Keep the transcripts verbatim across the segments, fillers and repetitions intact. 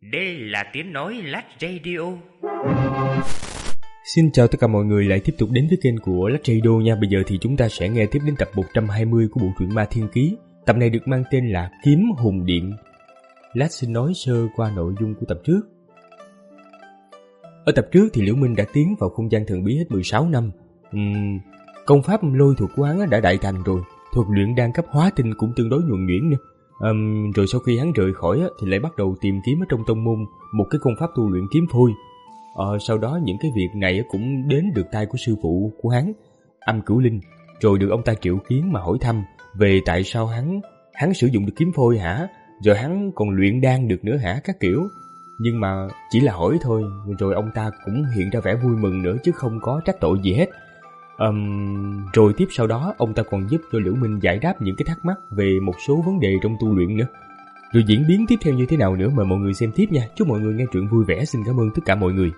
Đây là tiếng nói Lách Radio. Xin chào tất cả mọi người lại tiếp tục đến với kênh của Lách Radio nha. Bây giờ thì chúng ta sẽ nghe tiếp đến tập một trăm hai mươi của bộ truyện Ma Thiên Ký. Tập này được mang tên là Kiếm Hùng Điện. Lách xin nói sơ qua nội dung của tập trước. Ở tập trước thì Liễu Minh đã tiến vào không gian thần bí hết mười sáu năm. uhm, Công pháp lôi thuộc của hắn đã đại thành rồi. Thuật luyện đan cấp hóa tinh cũng tương đối nhuần nhuyễn nữa. Um, rồi sau khi hắn rời khỏi á, thì lại bắt đầu tìm kiếm ở trong tông môn một cái công pháp tu luyện kiếm phôi. Ờ, sau đó những cái việc này cũng đến được tai của sư phụ của hắn, Âm Cửu Linh, rồi được ông ta triệu kiến mà hỏi thăm về tại sao hắn hắn sử dụng được kiếm phôi hả, rồi hắn còn luyện đan được nữa hả, các kiểu. Nhưng mà chỉ là hỏi thôi, rồi ông ta cũng hiện ra vẻ vui mừng nữa chứ không có trách tội gì hết. Um, rồi tiếp sau đó ông ta còn giúp cho Liễu Minh giải đáp những cái thắc mắc về một số vấn đề trong tu luyện nữa. Rồi diễn biến tiếp theo như thế nào nữa mời mọi người xem tiếp nha. Chúc mọi người nghe truyện vui vẻ. Xin cảm ơn tất cả mọi người.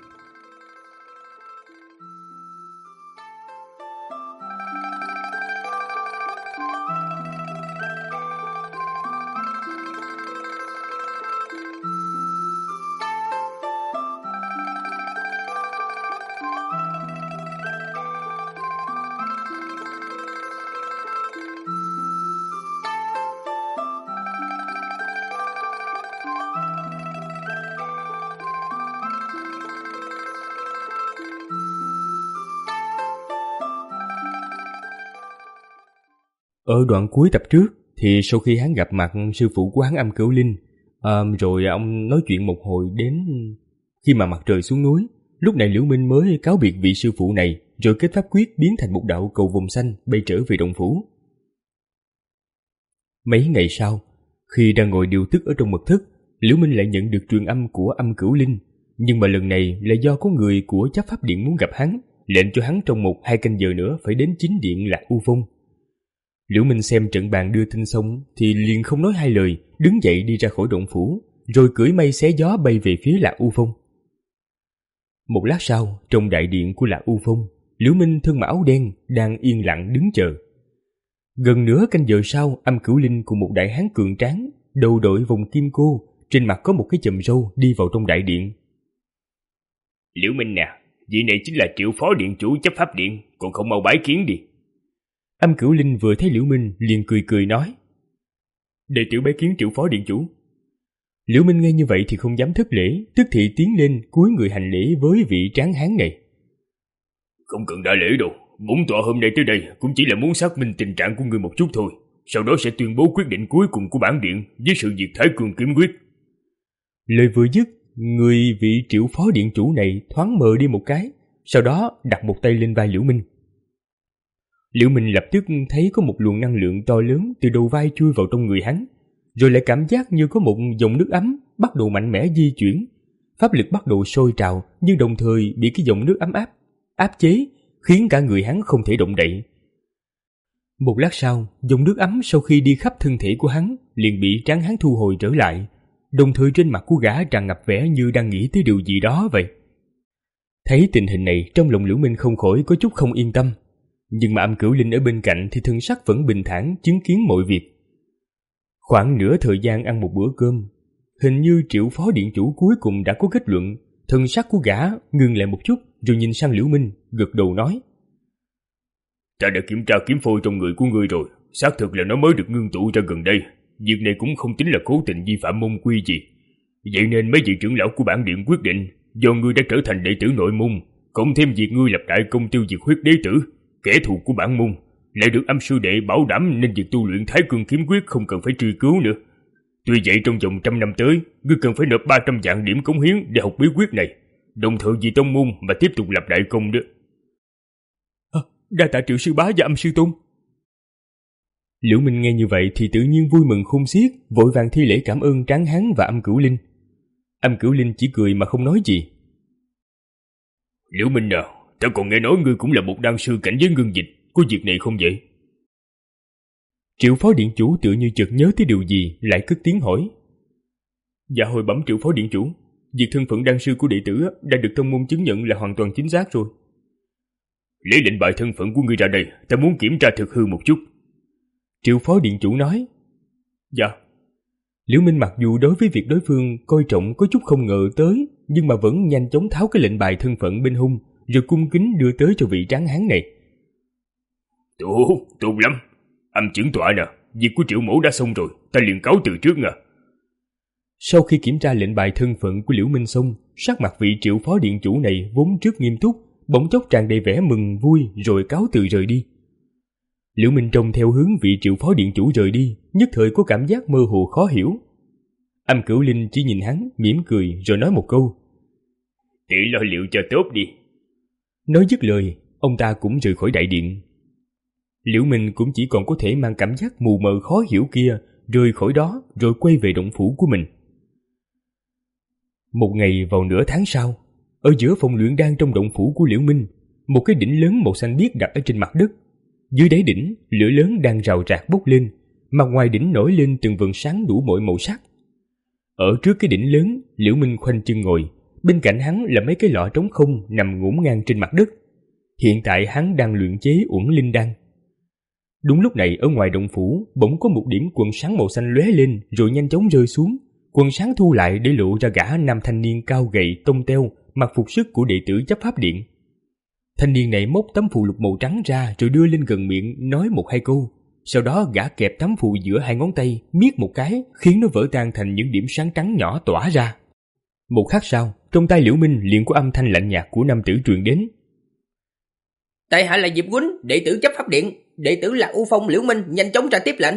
Ở đoạn cuối tập trước thì sau khi hắn gặp mặt sư phụ của hắn Âm Cửu Linh, um, rồi ông nói chuyện một hồi đến khi mà mặt trời xuống núi. Lúc này Liễu Minh mới cáo biệt vị sư phụ này, rồi kết pháp quyết biến thành một đạo cầu vồng xanh bay trở về động phủ. Mấy ngày sau, khi đang ngồi điều tức ở trong mật thất, Liễu Minh lại nhận được truyền âm của Âm Cửu Linh, nhưng mà lần này là do có người của chấp pháp điện muốn gặp hắn, lệnh cho hắn trong một hai canh giờ nữa phải đến chính điện Lạc U Phong. Liễu Minh xem trận bàn đưa tin xong thì liền không nói hai lời, đứng dậy đi ra khỏi động phủ, rồi cưỡi mây xé gió bay về phía Lạc U Phong. Một lát sau, trong đại điện của Lạc U Phong, Liễu Minh thân mặc áo đen đang yên lặng đứng chờ. Gần nửa canh giờ sau, Âm Cửu Linh cùng một đại hán cường tráng, đầu đội vòng kim cô, trên mặt có một cái chùm râu đi vào trong đại điện. Liễu Minh nè, vị này chính là Triệu Phó Điện Chủ chấp pháp điện, còn không mau bái kiến đi. Âm Cửu Linh vừa thấy Liễu Minh liền cười cười nói: Đệ tử bái kiến Triệu Phó Điện Chủ. Liễu Minh nghe như vậy thì không dám thất lễ, tức thì tiến lên cúi người hành lễ với vị tráng hán này. Không cần đa lễ đâu, bổn tọa hôm nay tới đây cũng chỉ là muốn xác minh tình trạng của người một chút thôi, sau đó sẽ tuyên bố quyết định cuối cùng của bản điện với sự việc Thái Cương kiếm quyết. Lời vừa dứt, người vị Triệu Phó Điện Chủ này thoáng mờ đi một cái, sau đó đặt một tay lên vai Liễu Minh. Liễu Minh lập tức thấy có một luồng năng lượng to lớn từ đầu vai chui vào trong người hắn, rồi lại cảm giác như có một dòng nước ấm bắt đầu mạnh mẽ di chuyển. Pháp lực bắt đầu sôi trào, nhưng đồng thời bị cái dòng nước ấm áp áp chế, khiến cả người hắn không thể động đậy. Một lát sau, dòng nước ấm sau khi đi khắp thân thể của hắn liền bị tráng hán thu hồi trở lại, đồng thời trên mặt của gã tràn ngập vẻ như đang nghĩ tới điều gì đó vậy. Thấy tình hình này, trong lòng Liễu Minh không khỏi có chút không yên tâm. Nhưng mà Âm Cửu Linh ở bên cạnh thì thân sắc vẫn bình thản chứng kiến mọi việc. Khoảng nửa thời gian ăn một bữa cơm, hình như Triệu Phó Điện Chủ cuối cùng đã có kết luận. Thân sắc của gã ngừng lại một chút, rồi nhìn sang Liễu Minh, gật đầu nói: Ta đã kiểm tra kiếm phôi trong người của ngươi rồi, xác thực là nó mới được ngưng tụ ra gần đây. Việc này cũng không tính là cố tình vi phạm môn quy gì. Vậy nên mấy vị trưởng lão của bản điện quyết định, do ngươi đã trở thành đệ tử nội môn, cộng thêm việc ngươi lập đại công tiêu diệt huyết đế tử, kẻ thù của bản môn, lại được Âm sư đệ bảo đảm, nên việc tu luyện Thái Cương kiếm quyết không cần phải truy cứu nữa. Tuy vậy trong vòng trăm năm tới, ngươi cần phải nộp ba trăm vạn điểm cống hiến để học bí quyết này, đồng thời vì tông môn mà tiếp tục lập đại công đó. À, đa tạ Triệu sư bá và Âm sư tôn. Liễu Minh nghe như vậy thì tự nhiên vui mừng khôn xiết, vội vàng thi lễ cảm ơn tráng hán và Âm Cửu Linh. Âm Cửu Linh chỉ cười mà không nói gì. Liễu Minh nào, ta còn nghe nói ngươi cũng là một đan sư cảnh giới ngưng dịch, có việc này không vậy? Triệu Phó Điện Chủ tự như chợt nhớ tới điều gì, lại cất tiếng hỏi. Dạ hồi bẩm Triệu Phó Điện Chủ, việc thân phận đan sư của đệ tử đã được tông môn chứng nhận là hoàn toàn chính xác rồi. Lấy lệnh bài thân phận của ngươi ra đây, ta muốn kiểm tra thực hư một chút. Triệu Phó Điện Chủ nói. Dạ. Liễu Minh mặc dù đối với việc đối phương coi trọng có chút không ngờ tới, nhưng mà vẫn nhanh chóng tháo cái lệnh bài thân phận bên hông, rồi cung kính đưa tới cho vị tráng hán này. Tốt, tốt lắm. Âm trưởng tọa nè, việc của Triệu mẫu đã xong rồi, ta liền cáo từ trước nè. Sau khi kiểm tra lệnh bài thân phận của Liễu Minh xong, sắc mặt vị Triệu phó điện chủ này vốn trước nghiêm túc, bỗng chốc tràn đầy vẻ mừng vui rồi cáo từ rời đi. Liễu Minh trông theo hướng vị Triệu phó điện chủ rời đi, nhất thời có cảm giác mơ hồ khó hiểu. Âm Cửu Linh chỉ nhìn hắn, mỉm cười rồi nói một câu: Tự lo liệu cho tốt đi. Nói dứt lời, ông ta cũng rời khỏi đại điện. Liễu Minh cũng chỉ còn có thể mang cảm giác mù mờ khó hiểu kia, rời khỏi đó rồi quay về động phủ của mình. Một ngày vào nửa tháng sau, ở giữa phòng luyện đan trong động phủ của Liễu Minh, một cái đỉnh lớn màu xanh biếc đặt ở trên mặt đất. Dưới đáy đỉnh, lửa lớn đang rào rạc bốc lên, mà ngoài đỉnh nổi lên từng vầng sáng đủ mọi màu sắc. Ở trước cái đỉnh lớn, Liễu Minh khoanh chân ngồi, bên cạnh hắn là mấy cái lọ trống không nằm ngổn ngang trên mặt đất. Hiện tại hắn đang luyện chế Uẩn Linh đan. Đúng lúc này, ở ngoài động phủ bỗng có một điểm quần sáng màu xanh lóe lên rồi nhanh chóng rơi xuống. Quần sáng thu lại để lộ ra gã nam thanh niên cao gầy tông teo, mặc phục sức của đệ tử chấp pháp điện. Thanh niên này móc tấm phù lục màu trắng ra rồi đưa lên gần miệng nói một hai câu. Sau đó gã kẹp tấm phù giữa hai ngón tay, miết một cái, khiến nó vỡ tan thành những điểm sáng trắng nhỏ tỏa ra. Một khắc sau, trong tay Liễu Minh liền có âm thanh lạnh nhạt của nam tử truyền đến. Tại hạ là Diệp Quýnh, đệ tử chấp pháp điện. Đệ tử là U Phong Liễu Minh, nhanh chóng ra tiếp lệnh.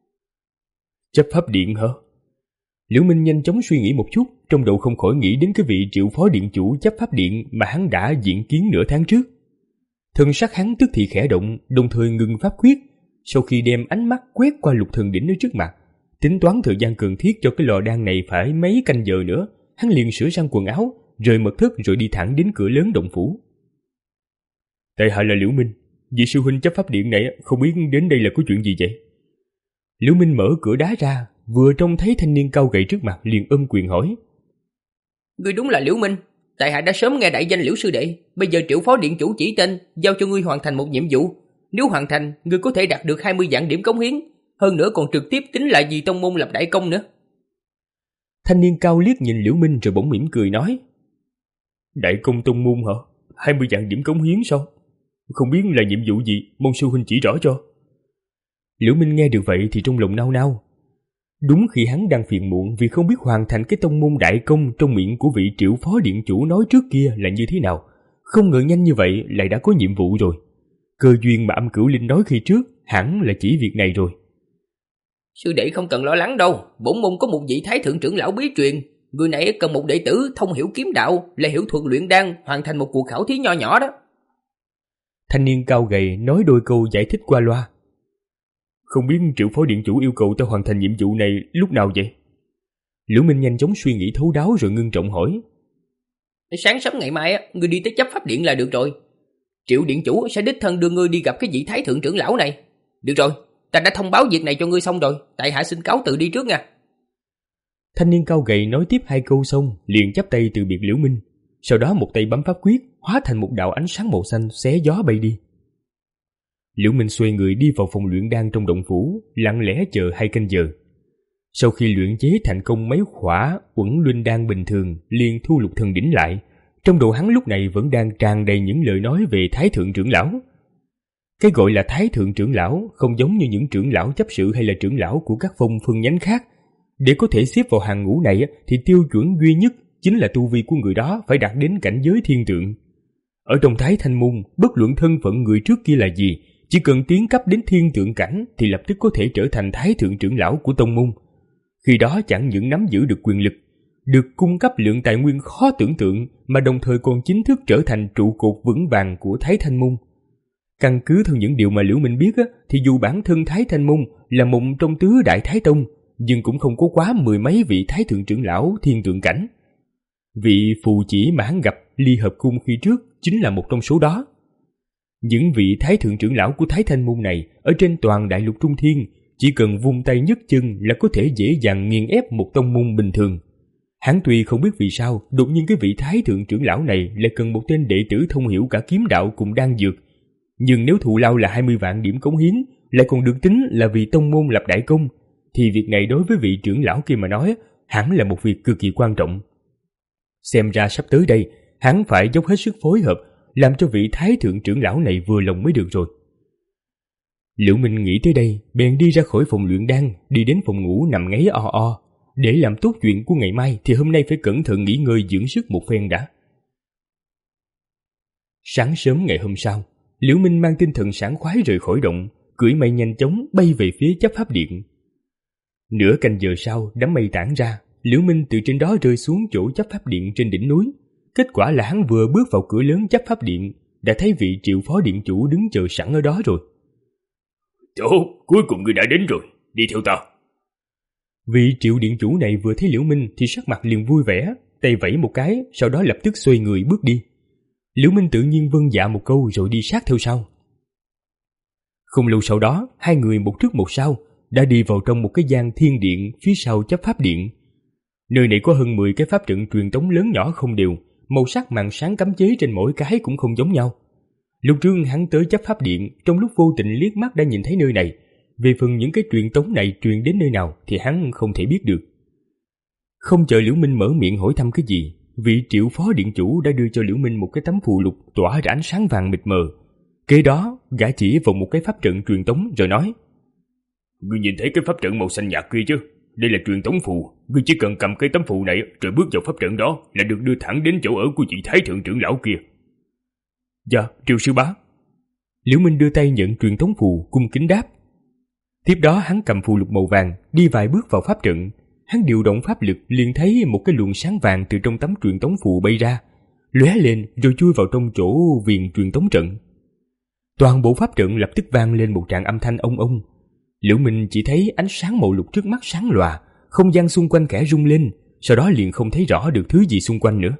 Chấp pháp điện hả? Liễu Minh nhanh chóng suy nghĩ một chút, trong đầu không khỏi nghĩ đến cái vị Triệu phó điện chủ chấp pháp điện mà hắn đã diện kiến nửa tháng trước. Thân sắc hắn tức thì khẽ động, đồng thời ngừng pháp quyết. Sau khi đem ánh mắt quét qua lục thần đỉnh ở trước mặt, tính toán thời gian cần thiết cho cái lò đan này phải mấy canh giờ nữa, hắn liền sửa sang quần áo, rời mật thất rồi đi thẳng đến cửa lớn động phủ. Tại hạ là Liễu Minh, vị sư huynh chấp pháp điện này không biết đến đây là có chuyện gì vậy? Liễu Minh mở cửa đá ra, vừa trông thấy thanh niên cao gầy trước mặt liền ôm quyền hỏi. Ngươi đúng là Liễu Minh, tại hạ đã sớm nghe đại danh Liễu sư đệ, bây giờ Triệu phó điện chủ chỉ tên, giao cho ngươi hoàn thành một nhiệm vụ. Nếu hoàn thành, ngươi có thể đạt được hai mươi vạn điểm cống hiến, hơn nữa còn trực tiếp tính là vì tông môn lập đại công nữa. Thanh niên cao liếc nhìn Liễu Minh rồi bỗng mỉm cười nói. Đại công tông môn hả? hai mươi vạn điểm cống hiến sao? Không biết là nhiệm vụ gì, mong sư huynh chỉ rõ cho. Liễu Minh nghe được vậy thì trong lòng nao nao. Đúng khi hắn đang phiền muộn vì không biết hoàn thành cái tông môn đại công trong miệng của vị Triệu phó điện chủ nói trước kia là như thế nào, không ngờ nhanh như vậy lại đã có nhiệm vụ rồi. Cơ duyên mà Âm Cửu Linh nói khi trước hẳn là chỉ việc này rồi. Sư đệ không cần lo lắng đâu, bổn môn có một vị thái thượng trưởng lão bí truyền, người này cần một đệ tử thông hiểu kiếm đạo, là hiểu thuật luyện đan, hoàn thành một cuộc khảo thí nho nhỏ đó. Thanh niên cao gầy nói đôi câu giải thích qua loa. Không biết Triệu phó điện chủ yêu cầu ta hoàn thành nhiệm vụ này lúc nào vậy? Liễu Minh nhanh chóng suy nghĩ thấu đáo rồi ngưng trọng hỏi. Sáng sớm ngày mai ngươi đi tới chấp pháp điện là được rồi. Triệu điện chủ sẽ đích thân đưa ngươi đi gặp cái vị thái thượng trưởng lão này. Được rồi, ta đã thông báo việc này cho ngươi xong rồi, tại hạ xin cáo từ đi trước nha. Thanh niên cao gầy nói tiếp hai câu xong liền chắp tay từ biệt Liễu Minh, sau đó một tay bấm pháp quyết hóa thành một đạo ánh sáng màu xanh xé gió bay đi. Liễu Minh xoay người đi vào phòng luyện đan trong động phủ, lặng lẽ chờ hai canh giờ. Sau khi luyện chế thành công mấy khỏa Uẩn Linh đan bình thường, liền thu lục thần đỉnh lại. Trong đầu hắn lúc này vẫn đang tràn đầy những lời nói về thái thượng trưởng lão. Cái gọi là thái thượng trưởng lão không giống như những trưởng lão chấp sự hay là trưởng lão của các phong phân nhánh khác. Để có thể xếp vào hàng ngũ này thì tiêu chuẩn duy nhất chính là tu vi của người đó phải đạt đến cảnh giới thiên tượng. Ở trong Thái Thanh môn, bất luận thân phận người trước kia là gì, chỉ cần tiến cấp đến thiên tượng cảnh thì lập tức có thể trở thành thái thượng trưởng lão của tông môn. Khi đó chẳng những nắm giữ được quyền lực, được cung cấp lượng tài nguyên khó tưởng tượng, mà đồng thời còn chính thức trở thành trụ cột vững vàng của Thái Thanh môn. Căn cứ theo những điều mà Liễu Minh biết á, thì dù bản thân Thái Thanh môn là một trong tứ đại thái tông, nhưng cũng không có quá mười mấy vị thái thượng trưởng lão thiên tượng cảnh. Vị phù chỉ mà hắn gặp Ly Hợp Cung khi trước chính là một trong số đó. Những vị thái thượng trưởng lão của Thái Thanh môn này ở trên toàn đại lục Trung Thiên chỉ cần vung tay nhấc chân là có thể dễ dàng nghiền ép một tông môn bình thường. Hắn tuy không biết vì sao đột nhiên cái vị thái thượng trưởng lão này lại cần một tên đệ tử thông hiểu cả kiếm đạo cùng đan dược, nhưng nếu thù lao là hai mươi vạn điểm cống hiến, lại còn được tính là vì tông môn lập đại công, thì việc này đối với vị trưởng lão kia mà nói hẳn là một việc cực kỳ quan trọng. Xem ra sắp tới đây, hắn phải dốc hết sức phối hợp, làm cho vị thái thượng trưởng lão này vừa lòng mới được rồi. Liễu Minh nghĩ tới đây, bèn đi ra khỏi phòng luyện đan, đi đến phòng ngủ nằm ngáy o o. Để làm tốt chuyện của ngày mai thì hôm nay phải cẩn thận nghỉ ngơi dưỡng sức một phen đã. Sáng sớm ngày hôm sau, Liễu Minh mang tinh thần sảng khoái rời khỏi động, cưỡi mây nhanh chóng bay về phía chấp pháp điện. Nửa canh giờ sau, đám mây tản ra, Liễu Minh từ trên đó rơi xuống chỗ chấp pháp điện trên đỉnh núi. Kết quả là hắn vừa bước vào cửa lớn chấp pháp điện, đã thấy vị Triệu phó điện chủ đứng chờ sẵn ở đó rồi. Tốt, cuối cùng ngươi đã đến rồi, đi theo ta. Vị Triệu điện chủ này vừa thấy Liễu Minh thì sắc mặt liền vui vẻ, tay vẫy một cái, sau đó lập tức xoay người bước đi. Liễu Minh tự nhiên vâng dạ một câu rồi đi sát theo sau. Không lâu sau đó, hai người một trước một sau đã đi vào trong một cái gian thiên điện phía sau chấp pháp điện. Nơi này có hơn mười cái pháp trận truyền tống lớn nhỏ không đều, màu sắc màn sáng cấm chế trên mỗi cái cũng không giống nhau. Lúc trước hắn tới chấp pháp điện, trong lúc vô tình liếc mắt đã nhìn thấy nơi này. Về phần những cái truyền tống này truyền đến nơi nào thì hắn không thể biết được. Không chờ Liễu Minh mở miệng hỏi thăm cái gì, vị Triệu phó điện chủ đã đưa cho Liễu Minh một cái tấm phù lục tỏa ra ánh sáng vàng mịt mờ. Kế đó, gã chỉ vào một cái pháp trận truyền tống rồi nói: Ngươi nhìn thấy cái pháp trận màu xanh nhạt kia chứ? Đây là truyền tống phù. Ngươi chỉ cần cầm cái tấm phù này rồi bước vào pháp trận đó là được đưa thẳng đến chỗ ở của vị thái thượng trưởng lão kia. Dạ, Triệu sư bá. Liễu Minh đưa tay nhận truyền tống phù, cung kính đáp. Tiếp đó hắn cầm phù lục màu vàng, đi vài bước vào pháp trận. Hắn điều động pháp lực, liền thấy một cái luồng sáng vàng từ trong tấm truyền tống phù bay ra, lóe lên rồi chui vào trong chỗ viền truyền tống trận. Toàn bộ pháp trận lập tức vang lên một tràng âm thanh ông ông. Liễu Minh chỉ thấy ánh sáng màu lục trước mắt sáng lòa, không gian xung quanh khẽ rung lên, sau đó liền không thấy rõ được thứ gì xung quanh nữa.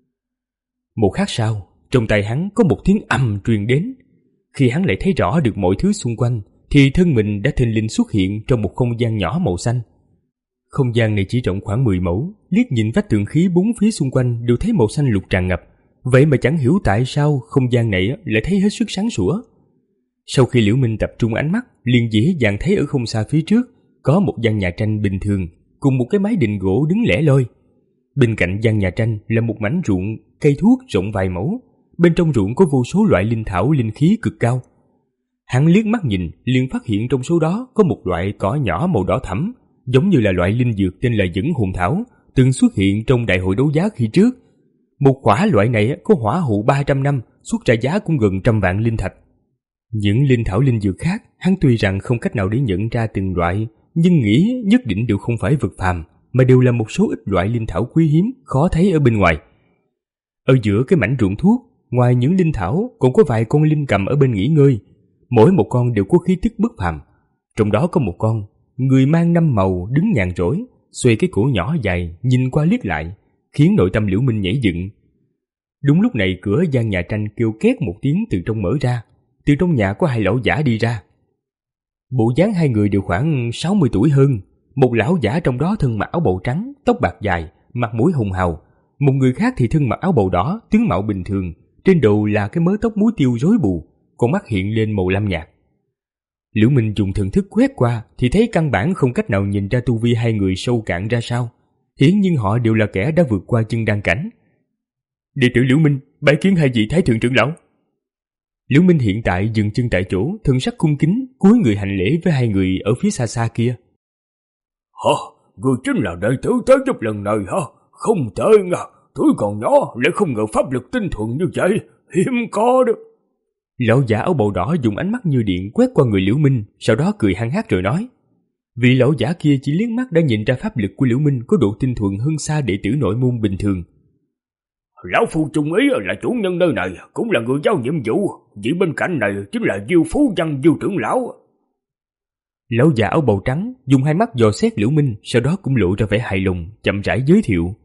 Một khắc sau, trong tay hắn có một tiếng ầm truyền đến. Khi hắn lại thấy rõ được mọi thứ xung quanh, thì thân mình đã thình lình xuất hiện trong một không gian nhỏ màu xanh. Không gian này chỉ rộng khoảng mười mẫu, liếc nhìn vách tường khí bốn phía xung quanh đều thấy màu xanh lục tràn ngập. Vậy mà chẳng hiểu tại sao không gian này lại thấy hết sức sáng sủa. Sau khi Liễu Minh tập trung ánh mắt, liền dễ dàng thấy ở không xa phía trước có một gian nhà tranh bình thường cùng một cái mái đình gỗ đứng lẻ loi. Bên cạnh gian nhà tranh là một mảnh ruộng cây thuốc rộng vài mẫu. Bên trong ruộng có vô số loại linh thảo linh khí cực cao. Hắn liếc mắt nhìn, liền phát hiện trong số đó có một loại cỏ nhỏ màu đỏ thẫm, giống như là loại linh dược tên là Dẫn Hồn Thảo, từng xuất hiện trong đại hội đấu giá khi trước. Một quả loại này có hỏa hụ ba trăm năm, xuất ra giá cũng gần trăm vạn linh thạch. Những linh thảo linh dược khác, hắn tuy rằng không cách nào để nhận ra từng loại, nhưng nghĩ nhất định đều không phải vật phàm, mà đều là một số ít loại linh thảo quý hiếm, khó thấy ở bên ngoài. Ở giữa cái mảnh ruộng thuốc, ngoài những linh thảo, còn có vài con linh cầm ở bên nghỉ ngơi. Mỗi một con đều có khí tức bất phàm. Trong đó có một con, người mang năm màu đứng nhàn rỗi, xoay cái cổ nhỏ dài, nhìn qua liếc lại, khiến nội tâm Liễu Minh nhảy dựng. Đúng lúc này cửa gian nhà tranh kêu két một tiếng từ trong mở ra. Từ trong nhà có hai lão giả đi ra. Bộ dáng hai người đều khoảng sáu mươi tuổi hơn. Một lão giả trong đó thân mặc áo bào trắng, tóc bạc dài, mặt mũi hồng hào. Một người khác thì thân mặc áo bào đỏ, tướng mạo bình thường, trên đầu là cái mớ tóc muối tiêu rối bù, con mắt hiện lên màu lam nhạt. Liễu Minh dùng thần thức quét qua thì thấy căn bản không cách nào nhìn ra tu vi hai người sâu cạn ra sao. Hiển nhiên họ đều là kẻ đã vượt qua chân đan cảnh. Đệ tử Liễu Minh bái kiến hai vị thái thượng trưởng lão. Liễu Minh hiện tại dừng chân tại chỗ, thần sắc cung kính, cúi người hành lễ với hai người ở phía xa xa kia. Hả? Người chính là đệ tử tới giúp lần này hả? Không tệ nha, tuổi còn nhỏ lại không ngờ pháp lực tinh thuần như vậy, hiếm có đó. Lão giả áo bào đỏ dùng ánh mắt như điện quét qua người Liễu Minh, sau đó cười hăng hắc rồi nói. Vị lão giả kia chỉ liếc mắt đã nhìn ra pháp lực của Liễu Minh có độ tinh thuần hơn xa đệ tử nội môn bình thường. Lão phu trung ý là chủ nhân nơi này, cũng là người giao nhiệm vụ, vị bên cạnh này chính là Diêu Phú Văn Diêu trưởng lão. Lão già áo bào trắng dùng hai mắt dò xét Liễu Minh, sau đó cũng lộ ra vẻ hài lòng, chậm rãi giới thiệu.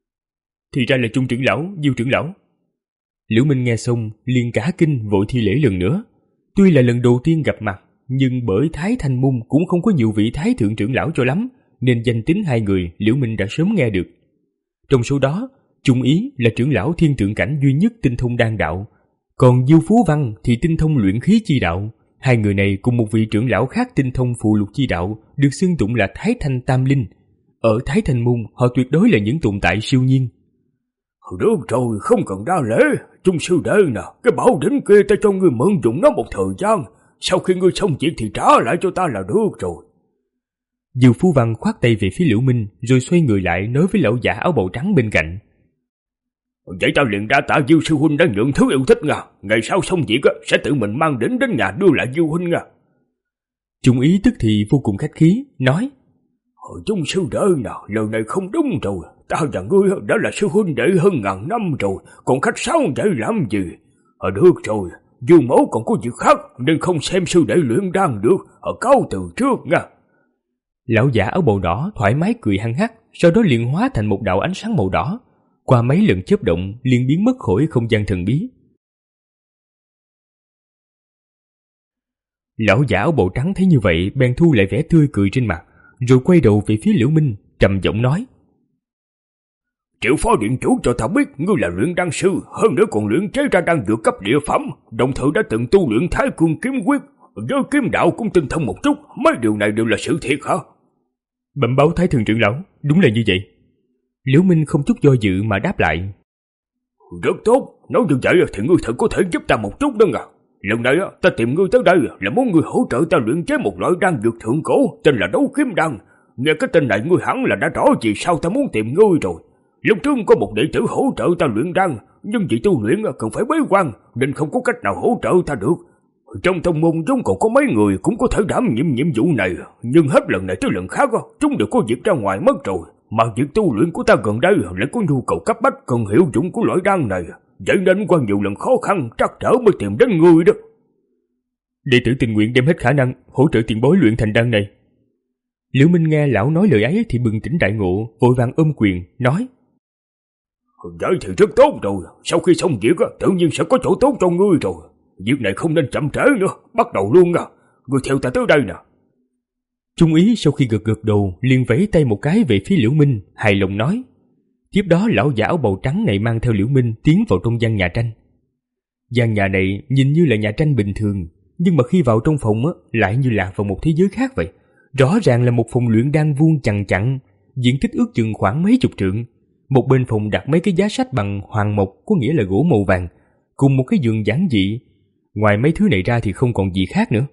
Thì ra là Trung trưởng lão, Diêu trưởng lão. Liễu Minh nghe xong liền cả kinh, vội thi lễ lần nữa. Tuy là lần đầu tiên gặp mặt, nhưng bởi Thái Thanh Môn cũng không có nhiều vị thái thượng trưởng lão cho lắm, nên danh tính hai người Liễu Minh đã sớm nghe được. Trong số đó, Trung Ý là trưởng lão thiên tượng cảnh duy nhất tinh thông đan đạo, còn Diêu Phú Văn thì tinh thông luyện khí chi đạo, hai người này cùng một vị trưởng lão khác tinh thông phù lục chi đạo được xưng tụng là Thái Thanh Tam Linh. Ở Thái Thanh Môn, họ tuyệt đối là những tồn tại siêu nhiên. Được rồi, không cần đa lễ. Trung sư đệ nè, cái bảo đỉnh kia ta cho ngươi mượn dùng nó một thời gian. Sau khi ngươi xong việc thì trả lại cho ta là được rồi. Dư Phú Văn khoát tay về phía Liễu Minh, rồi xoay người lại nói với lão giả áo bào trắng bên cạnh. Vậy ta liền ra tạ Dư sư huynh đã nhượng thứ yêu thích nha. Ngày sau xong việc sẽ tự mình mang đỉnh đến nhà đưa lại Dư huynh nha. Trung ý tức thì vô cùng khách khí, nói. Trung sư đệ nào, lời này không đúng rồi. Ta và ngươi đã là sư huynh đệ hơn ngàn năm rồi, còn khách sáo vậy làm gì? À, được rồi, Dư mẫu còn có việc khác nên không xem sư đệ luyện đan được. À, cáo từ trước nha. Lão giả áo bào đỏ thoải mái cười hăng hắc, sau đó liền hóa thành một đạo ánh sáng màu đỏ. Qua mấy lần chớp động liền biến mất khỏi không gian thần bí. Lão giả áo bào trắng thấy như vậy bèn thu lại vẻ tươi cười trên mặt, rồi quay đầu về phía Liễu Minh, trầm giọng nói. Triệu phó điện chủ cho ta biết ngươi là luyện đan sư, hơn nữa còn luyện chế ra đan dược cấp địa phẩm, đồng thời đã từng tu luyện Thái Cương kiếm quyết, với kiếm đạo cũng tinh thông một chút, mấy điều này đều là sự thiệt hả? Bẩm báo Thái Thượng trưởng lão, đúng là như vậy. Liễu Minh không chút do dự mà đáp lại. Rất tốt, nói như vậy thì ngươi thật có thể giúp ta một chút đó à. Lần này ta tìm ngươi tới đây là muốn ngươi hỗ trợ ta luyện chế một loại đan dược thượng cổ tên là đấu kiếm đan. Nghe cái tên này ngươi hẳn là đã rõ vì sao ta muốn tìm ngươi rồi. Lúc trước có một đệ tử hỗ trợ ta luyện đan, nhưng vì tu luyện cần phải bế quan nên không có cách nào hỗ trợ ta được. Trong tông môn chúng còn có mấy người cũng có thể đảm nhiệm nhiệm vụ này, nhưng hết lần này tới lần khác chúng đều có việc ra ngoài mất rồi. Mà việc tu luyện của ta gần đây lại có nhu cầu cấp bách cần hiệu dụng của loại đan này, vậy nên qua nhiều lần khó khăn trắc trở mới tìm đến ngươi đó. Đệ tử tình nguyện đem hết khả năng hỗ trợ tiền bối luyện thành đan này. Liễu Minh nghe lão nói lời ấy thì bừng tỉnh đại ngộ, vội vàng ôm quyền nói. Vậy thì rất tốt rồi, sau khi xong việc tự nhiên sẽ có chỗ tốt cho ngươi rồi. Việc này không nên chậm trễ nữa, bắt đầu luôn à. Ngươi theo ta tới đây nè. Trung ý sau khi gật gật đầu liền vẫy tay một cái về phía Liễu Minh, hài lòng nói. Tiếp đó lão giả áo bào trắng này mang theo Liễu Minh tiến vào trong gian nhà tranh. Gian nhà này nhìn như là nhà tranh bình thường, nhưng mà khi vào trong phòng á, lại như lạc vào một thế giới khác vậy. Rõ ràng là một phòng luyện đan vuông chằng chặn, diện tích ước chừng khoảng mấy chục trượng. Một bên phòng đặt mấy cái giá sách bằng hoàng mộc, có nghĩa là gỗ màu vàng, cùng một cái giường giản dị. Ngoài mấy thứ này ra thì không còn gì khác nữa.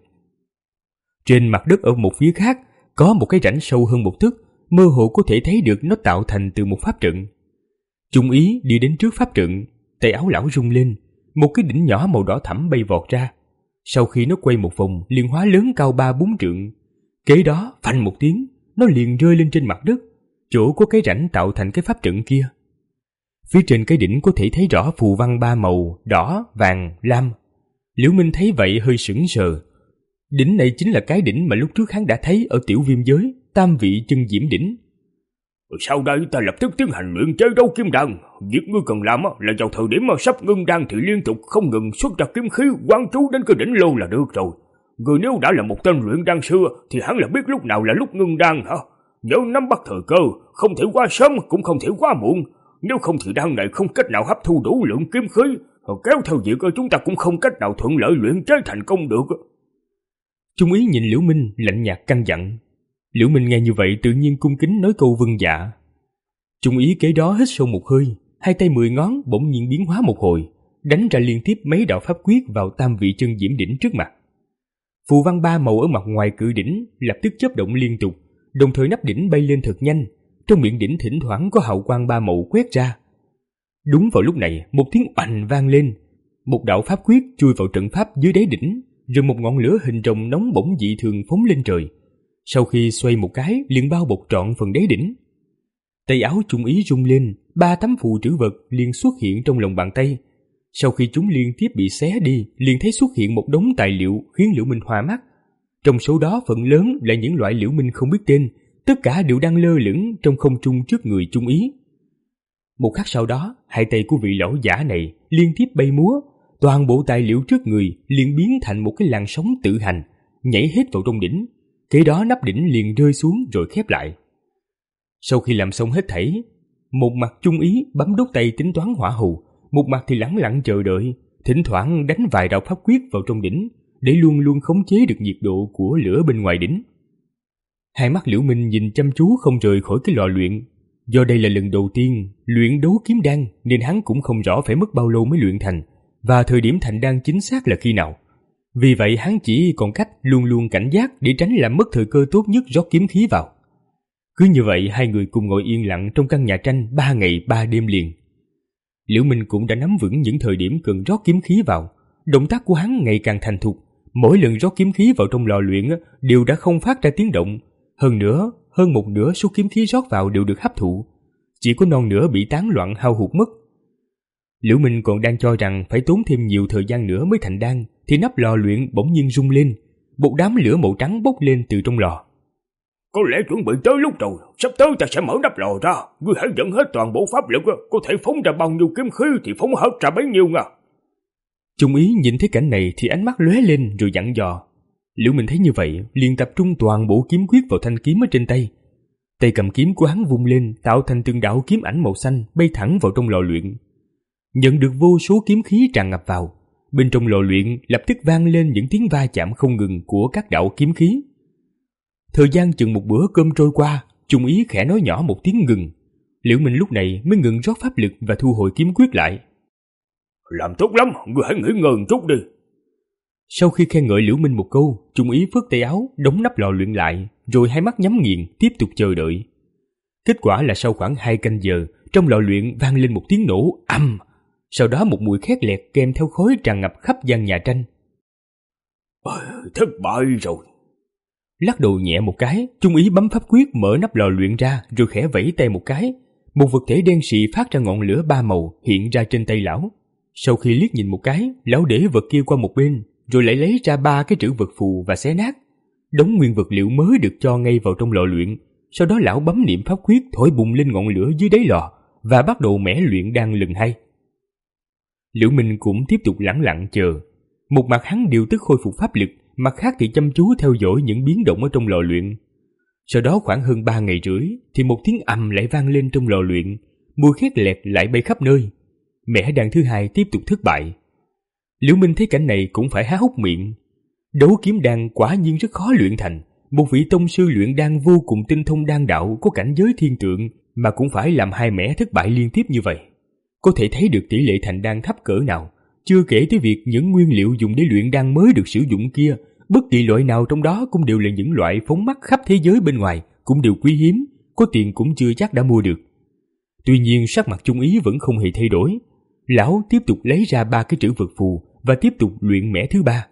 Trên mặt đất ở một phía khác có một cái rãnh sâu hơn một thước, mơ hồ có thể thấy được nó tạo thành từ một pháp trận. Trung ý đi đến trước pháp trận, tay áo lão rung lên, một cái đỉnh nhỏ màu đỏ thẫm bay vọt ra. Sau khi nó quay một vòng liền hóa lớn cao ba bốn trượng. Kế đó phanh một tiếng, nó liền rơi lên trên mặt đất, chỗ có cái rãnh tạo thành cái pháp trận kia. Phía trên cái đỉnh có thể thấy rõ phù văn ba màu đỏ, vàng, lam. Liễu Minh thấy vậy hơi sững sờ. Đỉnh này chính là cái đỉnh mà lúc trước hắn đã thấy ở tiểu viêm giới, tam vị chân diễm đỉnh. Sau đây ta lập tức tiến hành luyện chế đấu kiếm đan. Việc ngươi cần làm là vào thời điểm mà sắp ngưng đan thì liên tục không ngừng xuất ra kiếm khí quán trú đến cái đỉnh lô là được rồi. Người nếu đã là một tên luyện đan sư thì hắn là biết lúc nào là lúc ngưng đan hả? Nhớ nắm bắt thời cơ, không thể quá sớm cũng không thể quá muộn. Nếu không thì đan này không cách nào hấp thu đủ lượng kiếm khí, kéo theo việc chúng ta cũng không cách nào thuận lợi luyện chế thành công được. Trung ý nhìn Liễu Minh lạnh nhạt căn dặn. Liễu Minh nghe như vậy tự nhiên cung kính nói câu vâng dạ. Trung ý kế đó hít sâu một hơi, hai tay mười ngón bỗng nhiên biến hóa một hồi, đánh ra liên tiếp mấy đạo pháp quyết vào tam vị chân diễm đỉnh trước mặt. Phù văn ba màu ở mặt ngoài cự đỉnh lập tức chớp động liên tục, đồng thời nắp đỉnh bay lên thật nhanh, trong miệng đỉnh thỉnh thoảng có hào quang ba màu quét ra. Đúng vào lúc này, một tiếng oành vang lên, một đạo pháp quyết chui vào trận pháp dưới đáy đỉnh, rồi một ngọn lửa hình rồng nóng bỏng dị thường phóng lên trời. Sau khi xoay một cái, liền bao bọc trọn phần đáy đỉnh. Tay áo Trung ý rung lên, ba tấm phù trữ vật liền xuất hiện trong lòng bàn tay. Sau khi chúng liên tiếp bị xé đi, liền thấy xuất hiện một đống tài liệu khiến Liễu Minh hoa mắt. Trong số đó phần lớn là những loại Liễu Minh không biết tên, tất cả đều đang lơ lửng trong không trung trước người Trung ý. Một khắc sau đó, hai tay của vị lão giả này liên tiếp bay múa, toàn bộ tài liệu trước người liền biến thành một cái làn sóng tự hành, nhảy hết vào trong đỉnh. Kế đó nắp đỉnh liền rơi xuống rồi khép lại. Sau khi làm xong hết thảy, một mặt Trung ý bấm đốt tay tính toán hỏa hầu, một mặt thì lẳng lặng chờ đợi, thỉnh thoảng đánh vài đạo pháp quyết vào trong đỉnh, để luôn luôn khống chế được nhiệt độ của lửa bên ngoài đỉnh. Hai mắt Liễu Minh nhìn chăm chú không rời khỏi cái lò luyện. Do đây là lần đầu tiên luyện đấu kiếm đan nên hắn cũng không rõ phải mất bao lâu mới luyện thành và thời điểm thành đan chính xác là khi nào. Vì vậy hắn chỉ còn cách luôn luôn cảnh giác để tránh làm mất thời cơ tốt nhất rót kiếm khí vào. Cứ như vậy hai người cùng ngồi yên lặng trong căn nhà tranh ba ngày ba đêm liền. Liễu Minh cũng đã nắm vững những thời điểm cần rót kiếm khí vào. Động tác của hắn ngày càng thành thục. Mỗi lần rót kiếm khí vào trong lò luyện đều đã không phát ra tiếng động. Hơn nữa, hơn một nửa số kiếm khí rót vào đều được hấp thụ. Chỉ có non nửa bị tán loạn hao hụt mất. Liễu Minh còn đang cho rằng phải tốn thêm nhiều thời gian nữa mới thành đan, thì nắp lò luyện bỗng nhiên rung lên. Một đám lửa màu trắng bốc lên từ trong lò. Có lẽ chuẩn bị tới lúc rồi, sắp tới ta sẽ mở nắp lò ra. Ngươi hãy dẫn hết toàn bộ pháp lực, có thể phóng ra bao nhiêu kiếm khí thì phóng hết ra bấy nhiêu nha. Trung ý nhìn thấy cảnh này thì ánh mắt lóe lên rồi dặn dò. Liễu Minh thấy như vậy, liền tập trung toàn bộ kiếm quyết vào thanh kiếm ở trên tay. Tay cầm kiếm của hắn vung lên, tạo thành từng đạo kiếm ảnh màu xanh bay thẳng vào trong lò luyện. Nhận được vô số kiếm khí tràn ngập vào, bên trong lò luyện lập tức vang lên những tiếng va chạm không ngừng của các đạo kiếm khí. Thời gian chừng một bữa cơm trôi qua, Trung ý khẽ nói nhỏ một tiếng ngừng. Liễu Minh lúc này mới ngừng rót pháp lực và thu hồi kiếm quyết lại. Làm tốt lắm, ngươi hãy nghỉ ngơi một chút đi. Sau khi khen ngợi Liễu Minh một câu, Trung ý phất tay áo, đóng nắp lò luyện lại, rồi hai mắt nhắm nghiền, tiếp tục chờ đợi. Kết quả là sau khoảng hai canh giờ, trong lò luyện vang lên một tiếng nổ ầm, sau đó một mùi khét lẹt kèm theo khói tràn ngập khắp gian nhà tranh. À, thất bại rồi. Lắc đầu nhẹ một cái, Trung ý bấm pháp quyết mở nắp lò luyện ra, rồi khẽ vẫy tay một cái, một vật thể đen xì phát ra ngọn lửa ba màu hiện ra trên tay lão. Sau khi liếc nhìn một cái, lão để vật kia qua một bên, rồi lại lấy ra ba cái trữ vật phù và xé nát. Đống nguyên vật liệu mới được cho ngay vào trong lò luyện. Sau đó lão bấm niệm pháp quyết thổi bùng lên ngọn lửa dưới đáy lò và bắt đầu mẻ luyện đan lần hai. Liễu Minh cũng tiếp tục lẳng lặng chờ. Một mặt hắn điều tức khôi phục pháp lực, mặt khác thì chăm chú theo dõi những biến động ở trong lò luyện. Sau đó khoảng hơn ba ngày rưỡi thì một tiếng ầm lại vang lên trong lò luyện, mùi khét lẹt lại bay khắp nơi. Mẻ đan thứ hai tiếp tục thất bại. Liễu Minh thấy cảnh này cũng phải há hốc miệng. Đấu kiếm đan quả nhiên rất khó luyện thành. Một vị tông sư luyện đan vô cùng tinh thông đan đạo có cảnh giới thiên tượng mà cũng phải làm hai mẻ thất bại liên tiếp như vậy. Có thể thấy được tỷ lệ thành đan thấp cỡ nào. Chưa kể tới việc những nguyên liệu dùng để luyện đan mới được sử dụng kia, bất kỳ loại nào trong đó cũng đều là những loại phóng mắt khắp thế giới bên ngoài, cũng đều quý hiếm, có tiền cũng chưa chắc đã mua được. Tuy nhiên sắc mặt Trung ý vẫn không hề thay đổi. Lão tiếp tục lấy ra ba cái trữ vật phù và tiếp tục luyện mẻ thứ ba.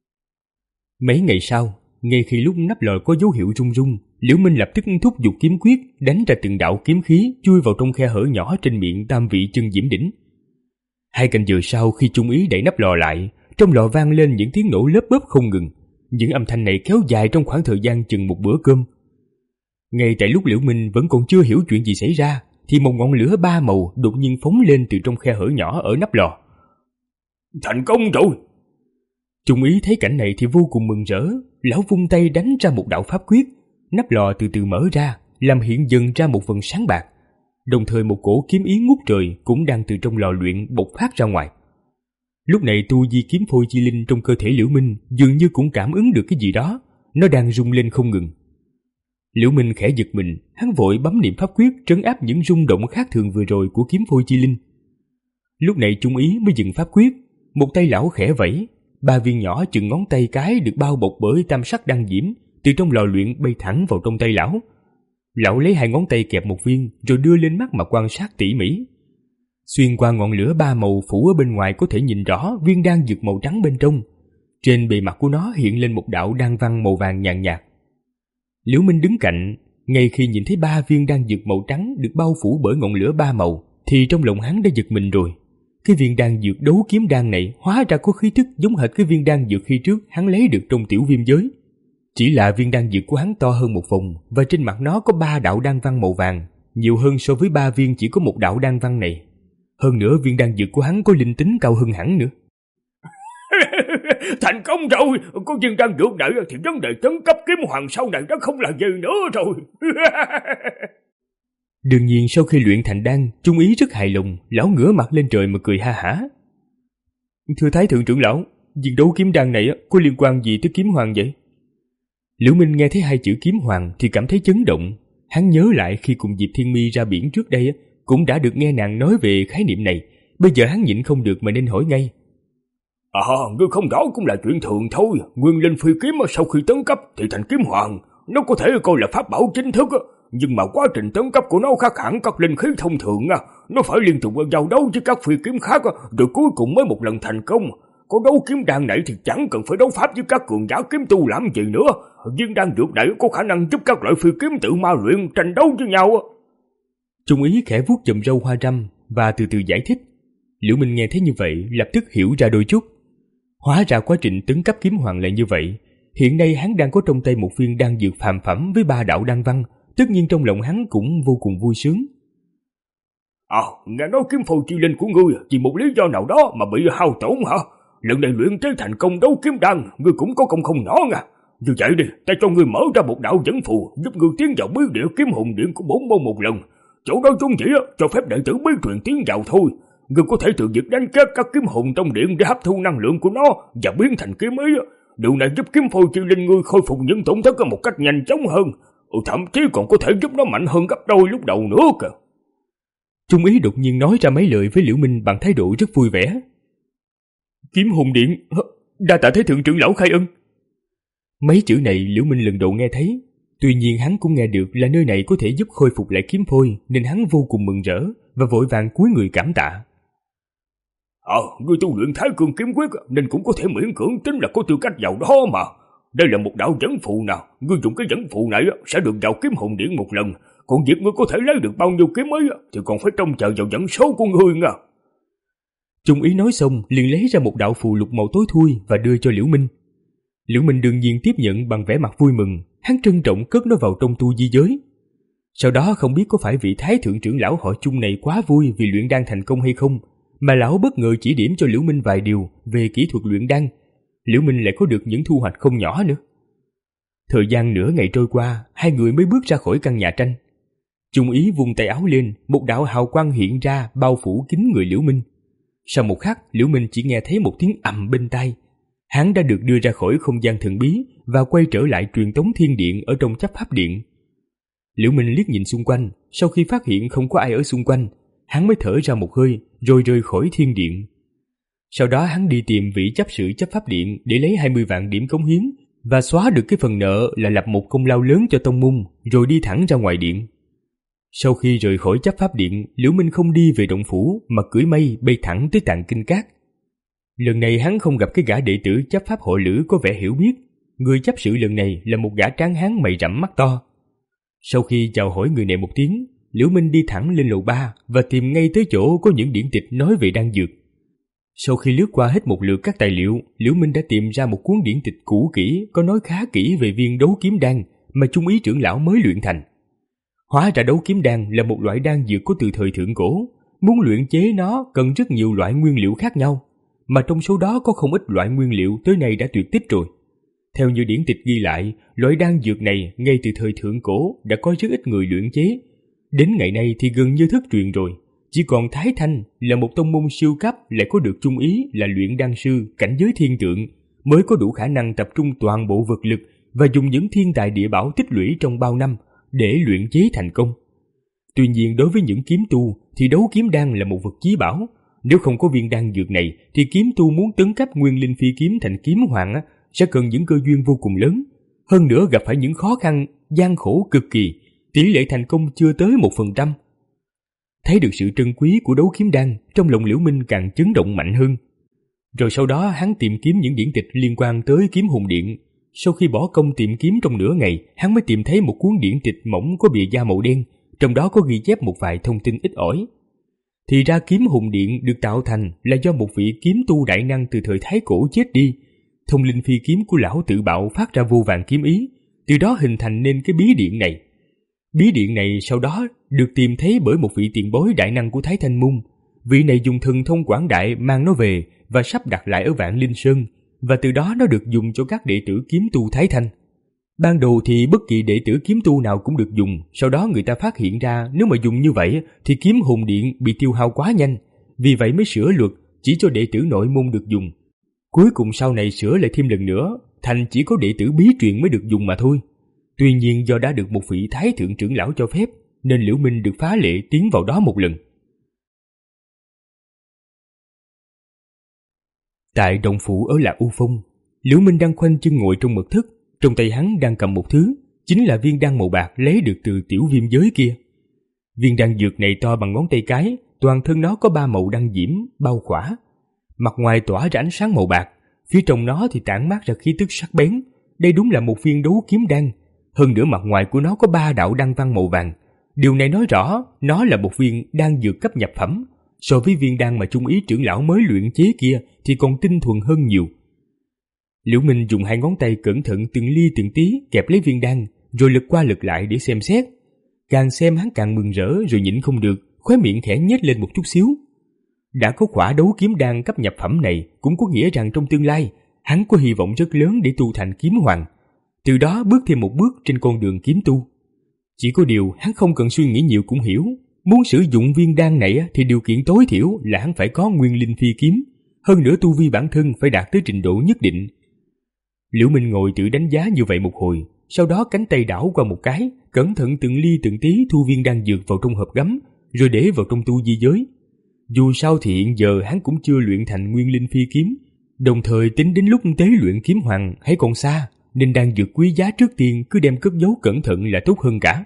Mấy ngày sau, ngay khi lúc nắp lò có dấu hiệu rung rung, Liễu Minh lập tức thúc giục kiếm quyết, đánh ra từng đạo kiếm khí chui vào trong khe hở nhỏ trên miệng tam vị chân diễm đỉnh. Hai canh giờ sau, khi Trung ý đẩy nắp lò lại, trong lò vang lên những tiếng nổ lớp bớp không ngừng. Những âm thanh này kéo dài trong khoảng thời gian chừng một bữa cơm. Ngay tại lúc Liễu Minh vẫn còn chưa hiểu chuyện gì xảy ra, thì một ngọn lửa ba màu đột nhiên phóng lên từ trong khe hở nhỏ ở nắp lò. Thành công rồi! Trung ý thấy cảnh này thì vô cùng mừng rỡ. Lão vung tay đánh ra một đạo pháp quyết, nắp lò từ từ mở ra, làm hiện dần ra một vầng sáng bạc. Đồng thời một cổ kiếm ý ngút trời cũng đang từ trong lò luyện bộc phát ra ngoài. Lúc này tu vi kiếm phôi chi linh trong cơ thể Liễu Minh dường như cũng cảm ứng được cái gì đó, nó đang rung lên không ngừng. Liễu Minh khẽ giật mình, hắn vội bấm niệm pháp quyết trấn áp những rung động khác thường vừa rồi của kiếm phôi chi linh. Lúc này Trung ý mới dừng pháp quyết, một tay lão khẽ vẫy, ba viên nhỏ chừng ngón tay cái được bao bọc bởi tam sắc đăng diễm từ trong lò luyện bay thẳng vào trong tay lão. Lão lấy hai ngón tay kẹp một viên rồi đưa lên mắt mà quan sát tỉ mỉ. Xuyên qua ngọn lửa ba màu phủ ở bên ngoài có thể nhìn rõ viên đan dược màu trắng bên trong. Trên bề mặt của nó hiện lên một đạo đan văn màu vàng nhàn nhạt. Liễu Minh đứng cạnh, ngay khi nhìn thấy ba viên đan dược màu trắng được bao phủ bởi ngọn lửa ba màu, thì trong lòng hắn đã giật mình rồi. Cái viên đan dược đấu kiếm đan này hóa ra có khí tức giống hệt cái viên đan dược khi trước hắn lấy được trong tiểu viêm giới. Chỉ là viên đan dược của hắn to hơn một vòng và trên mặt nó có ba đạo đan văn màu vàng, nhiều hơn so với ba viên chỉ có một đạo đan văn này. Hơn nữa viên đan dược của hắn có linh tính cao hơn hẳn nữa. Thành công rồi! Có viên đan dược này thì vấn đề tấn cấp kiếm hoàng sau này nó không là gì nữa rồi. Đương nhiên sau khi luyện thành đan, Trung ý rất hài lòng, lão ngửa mặt lên trời mà cười ha hả. Thưa Thái thượng trưởng lão, viên đấu kiếm đan này có liên quan gì tới kiếm hoàng vậy? Liễu Minh nghe thấy hai chữ kiếm hoàng thì cảm thấy chấn động. Hắn nhớ lại khi cùng Diệp Thiên Mi ra biển trước đây cũng đã được nghe nàng nói về khái niệm này. Bây giờ hắn nhịn không được mà nên hỏi ngay. À, ngươi không rõ cũng là chuyện thường thôi. Nguyên linh phi kiếm sau khi tấn cấp thì thành kiếm hoàng. Nó có thể coi là pháp bảo chính thức, nhưng mà quá trình tấn cấp của nó khác hẳn các linh khí thông thường. Nó phải liên tục giao đấu với các phi kiếm khác, rồi cuối cùng mới một lần thành công. Có đấu kiếm đan này thì chẳng cần phải đấu pháp với các cường giả kiếm tu làm gì nữa. Viên đan dược này có khả năng giúp các loại phi kiếm tự ma luyện tranh đấu với nhau. Trung ý khẽ vuốt chùm râu hoa râm và từ từ giải thích. Liễu Minh nghe thấy như vậy lập tức hiểu ra đôi chút. Hóa ra quá trình tấn cấp kiếm hoàng là như vậy. Hiện nay hắn đang có trong tay một viên đan dược phàm phẩm với ba đạo đan văn, tất nhiên trong lòng hắn cũng vô cùng vui sướng. À, nghe nói kiếm phôi chi linh của ngươi vì một lý do nào đó mà bị hao tổn hả? Lần này luyện chế thành công đấu kiếm đan, ngươi cũng có công không nhỏ nha. Như vậy đi, ta cho ngươi mở ra một đạo dẫn phù, giúp ngươi tiến vào bí địa kiếm hồn điện của bốn môn một lần. Chỗ đó vốn dĩ cho phép đệ tử bí truyền tiến vào thôi. Ngươi có thể tự việc đánh kết các kiếm hồn trong điện để hấp thu năng lượng của nó và biến thành kiếm ý. Điều này giúp kiếm phôi chi linh ngươi khôi phục những tổn thất một cách nhanh chóng hơn. Ừ, thậm chí còn có thể giúp nó mạnh hơn gấp đôi lúc đầu nữa kìa. Trung ý đột nhiên nói ra mấy lời với Liễu Minh bằng thái độ rất vui vẻ. Kiếm hồn điện, đa tạ Thái thượng trưởng lão khai ân. Mấy chữ này Liễu Minh lần đầu nghe thấy. Tuy nhiên hắn cũng nghe được là nơi này có thể giúp khôi phục lại kiếm phôi, nên hắn vô cùng mừng rỡ và vội vàng cúi người cảm tạ. Ờ, à, ngươi tu luyện Thái Cương kiếm quyết nên cũng có thể miễn cưỡng tính là có tư cách vào đó mà. Đây là một đạo dẫn phù nào, ngươi dùng cái dẫn phù này sẽ được vào kiếm hồn điện một lần, còn việc ngươi có thể lấy được bao nhiêu kiếm ấy thì còn phải trông chờ vào dẫn số của ngươi nha. Trung ý nói xong liền lấy ra một đạo phù lục màu tối thui và đưa cho Liễu Minh. Liễu Minh đương nhiên tiếp nhận bằng vẻ mặt vui mừng, hắn trân trọng cất nó vào trong tu di giới. Sau đó không biết có phải vị Thái thượng trưởng lão họ Trung này quá vui vì luyện đan thành công hay không, mà lão bất ngờ chỉ điểm cho Liễu Minh vài điều về kỹ thuật luyện đan. Liễu Minh lại có được những thu hoạch không nhỏ nữa. Thời gian nửa ngày trôi qua, hai người mới bước ra khỏi căn nhà tranh. Trung ý vung tay áo lên, một đạo hào quang hiện ra bao phủ kín người Liễu Minh. Sau một khắc, Liễu Minh chỉ nghe thấy một tiếng ầm bên tai. Hắn đã được đưa ra khỏi không gian thần bí và quay trở lại truyền tống thiên điện ở trong chấp pháp điện. Liễu Minh liếc nhìn xung quanh, sau khi phát hiện không có ai ở xung quanh, hắn mới thở ra một hơi rồi rời khỏi thiên điện. Sau đó hắn đi tìm vị chấp sự chấp pháp điện để lấy hai mươi vạn điểm cống hiến và xóa được cái phần nợ là lập một công lao lớn cho tông môn, rồi đi thẳng ra ngoài điện. Sau khi rời khỏi chấp pháp điện, Liễu Minh không đi về động phủ mà cưỡi mây bay thẳng tới Tạng Kinh Các. Lần này hắn không gặp cái gã đệ tử chấp pháp hội Lữ có vẻ hiểu biết. Người chấp sự lần này là một gã tráng hán mày rậm mắt to. Sau khi chào hỏi người này một tiếng, Liễu Minh đi thẳng lên lầu ba và tìm ngay tới chỗ có những điển tịch nói về đan dược. Sau khi lướt qua hết một lượt các tài liệu, Liễu Minh đã tìm ra một cuốn điển tịch cũ kỹ có nói khá kỹ về viên đấu kiếm đan mà Trung ý trưởng lão mới luyện thành. Hóa ra đấu kiếm đan là một loại đan dược có từ thời thượng cổ, muốn luyện chế nó cần rất nhiều loại nguyên liệu khác nhau, mà trong số đó có không ít loại nguyên liệu tới nay đã tuyệt tích rồi. Theo như điển tịch ghi lại, loại đan dược này ngay từ thời thượng cổ đã có rất ít người luyện chế. Đến ngày nay thì gần như thất truyền rồi, chỉ còn Thái Thanh là một tông môn siêu cấp lại có được Trung ý là luyện đan sư cảnh giới thiên tượng mới có đủ khả năng tập trung toàn bộ vật lực và dùng những thiên tài địa bảo tích lũy trong bao năm để luyện chế thành công. Tuy nhiên đối với những kiếm tu thì đấu kiếm đan là một vật chí bảo. Nếu không có viên đan dược này thì kiếm tu muốn tấn cấp nguyên linh phi kiếm thành kiếm hoàng á, sẽ cần những cơ duyên vô cùng lớn. Hơn nữa gặp phải những khó khăn, gian khổ cực kỳ, tỷ lệ thành công chưa tới một phần trăm. Thấy được sự trân quý của đấu kiếm đan, trong lòng Liễu Minh càng chấn động mạnh hơn. Rồi sau đó hắn tìm kiếm những điển tịch liên quan tới kiếm hồn điện. Sau khi bỏ công tìm kiếm trong nửa ngày, hắn mới tìm thấy một cuốn điển tịch mỏng có bìa da màu đen, trong đó có ghi chép một vài thông tin ít ỏi. Thì ra kiếm hồn điện được tạo thành là do một vị kiếm tu đại năng từ thời Thái Cổ chết đi. Thông linh phi kiếm của lão tự bạo phát ra vô vàn kiếm ý, từ đó hình thành nên cái bí điện này. Bí điện này sau đó được tìm thấy bởi một vị tiền bối đại năng của Thái Thanh Môn. Vị này dùng thần thông quảng đại mang nó về và sắp đặt lại ở Vạn Linh Sơn, và từ đó nó được dùng cho các đệ tử kiếm tu Thái Thanh. Ban đầu thì bất kỳ đệ tử kiếm tu nào cũng được dùng, sau đó người ta phát hiện ra nếu mà dùng như vậy thì kiếm hồn điện bị tiêu hao quá nhanh, vì vậy mới sửa luật chỉ cho đệ tử nội môn được dùng. Cuối cùng sau này sửa lại thêm lần nữa, thành chỉ có đệ tử bí truyền mới được dùng mà thôi. Tuy nhiên do đã được một vị thái thượng trưởng lão cho phép, nên Liễu Minh được phá lệ tiến vào đó một lần. Tại động phủ ở Lạc U Phong, Liễu Minh đang khoanh chân ngồi trong mật thất, trong tay hắn đang cầm một thứ, chính là viên đan màu bạc lấy được từ tiểu viêm giới kia. Viên đan dược này to bằng ngón tay cái, toàn thân nó có ba màu đan diễm bao khỏa. Mặt ngoài tỏa ra ánh sáng màu bạc, phía trong nó thì tản mát ra khí tức sắc bén. Đây đúng là một viên đấu kiếm đan. Hơn nữa mặt ngoài của nó có ba đạo đan văn màu vàng. Điều này nói rõ nó là một viên đan dược cấp nhập phẩm. So với viên đan mà Trung Ý trưởng lão mới luyện chế kia thì còn tinh thuần hơn nhiều. Liễu Minh dùng hai ngón tay cẩn thận từng ly từng tí kẹp lấy viên đan, rồi lật qua lật lại để xem xét. Càng xem hắn càng mừng rỡ, rồi nhịn không được, khóe miệng khẽ nhếch lên một chút xíu. Đã có khỏa đấu kiếm đan cấp nhập phẩm này cũng có nghĩa rằng trong tương lai hắn có hy vọng rất lớn để tu thành kiếm hoàng, từ đó bước thêm một bước trên con đường kiếm tu. Chỉ có điều hắn không cần suy nghĩ nhiều cũng hiểu, muốn sử dụng viên đan này thì điều kiện tối thiểu là hắn phải có nguyên linh phi kiếm, hơn nữa tu vi bản thân phải đạt tới trình độ nhất định. Liễu Minh ngồi tự đánh giá như vậy một hồi, sau đó cánh tay đảo qua một cái, cẩn thận từng ly từng tí thu viên đan dược vào trong hộp gấm, rồi để vào trong tu di giới. Dù sao thì hiện giờ hắn cũng chưa luyện thành nguyên linh phi kiếm, đồng thời tính đến lúc tế luyện kiếm hoàng hãy còn xa, nên đan dược quý giá trước tiên cứ đem cất giấu cẩn thận là tốt hơn cả.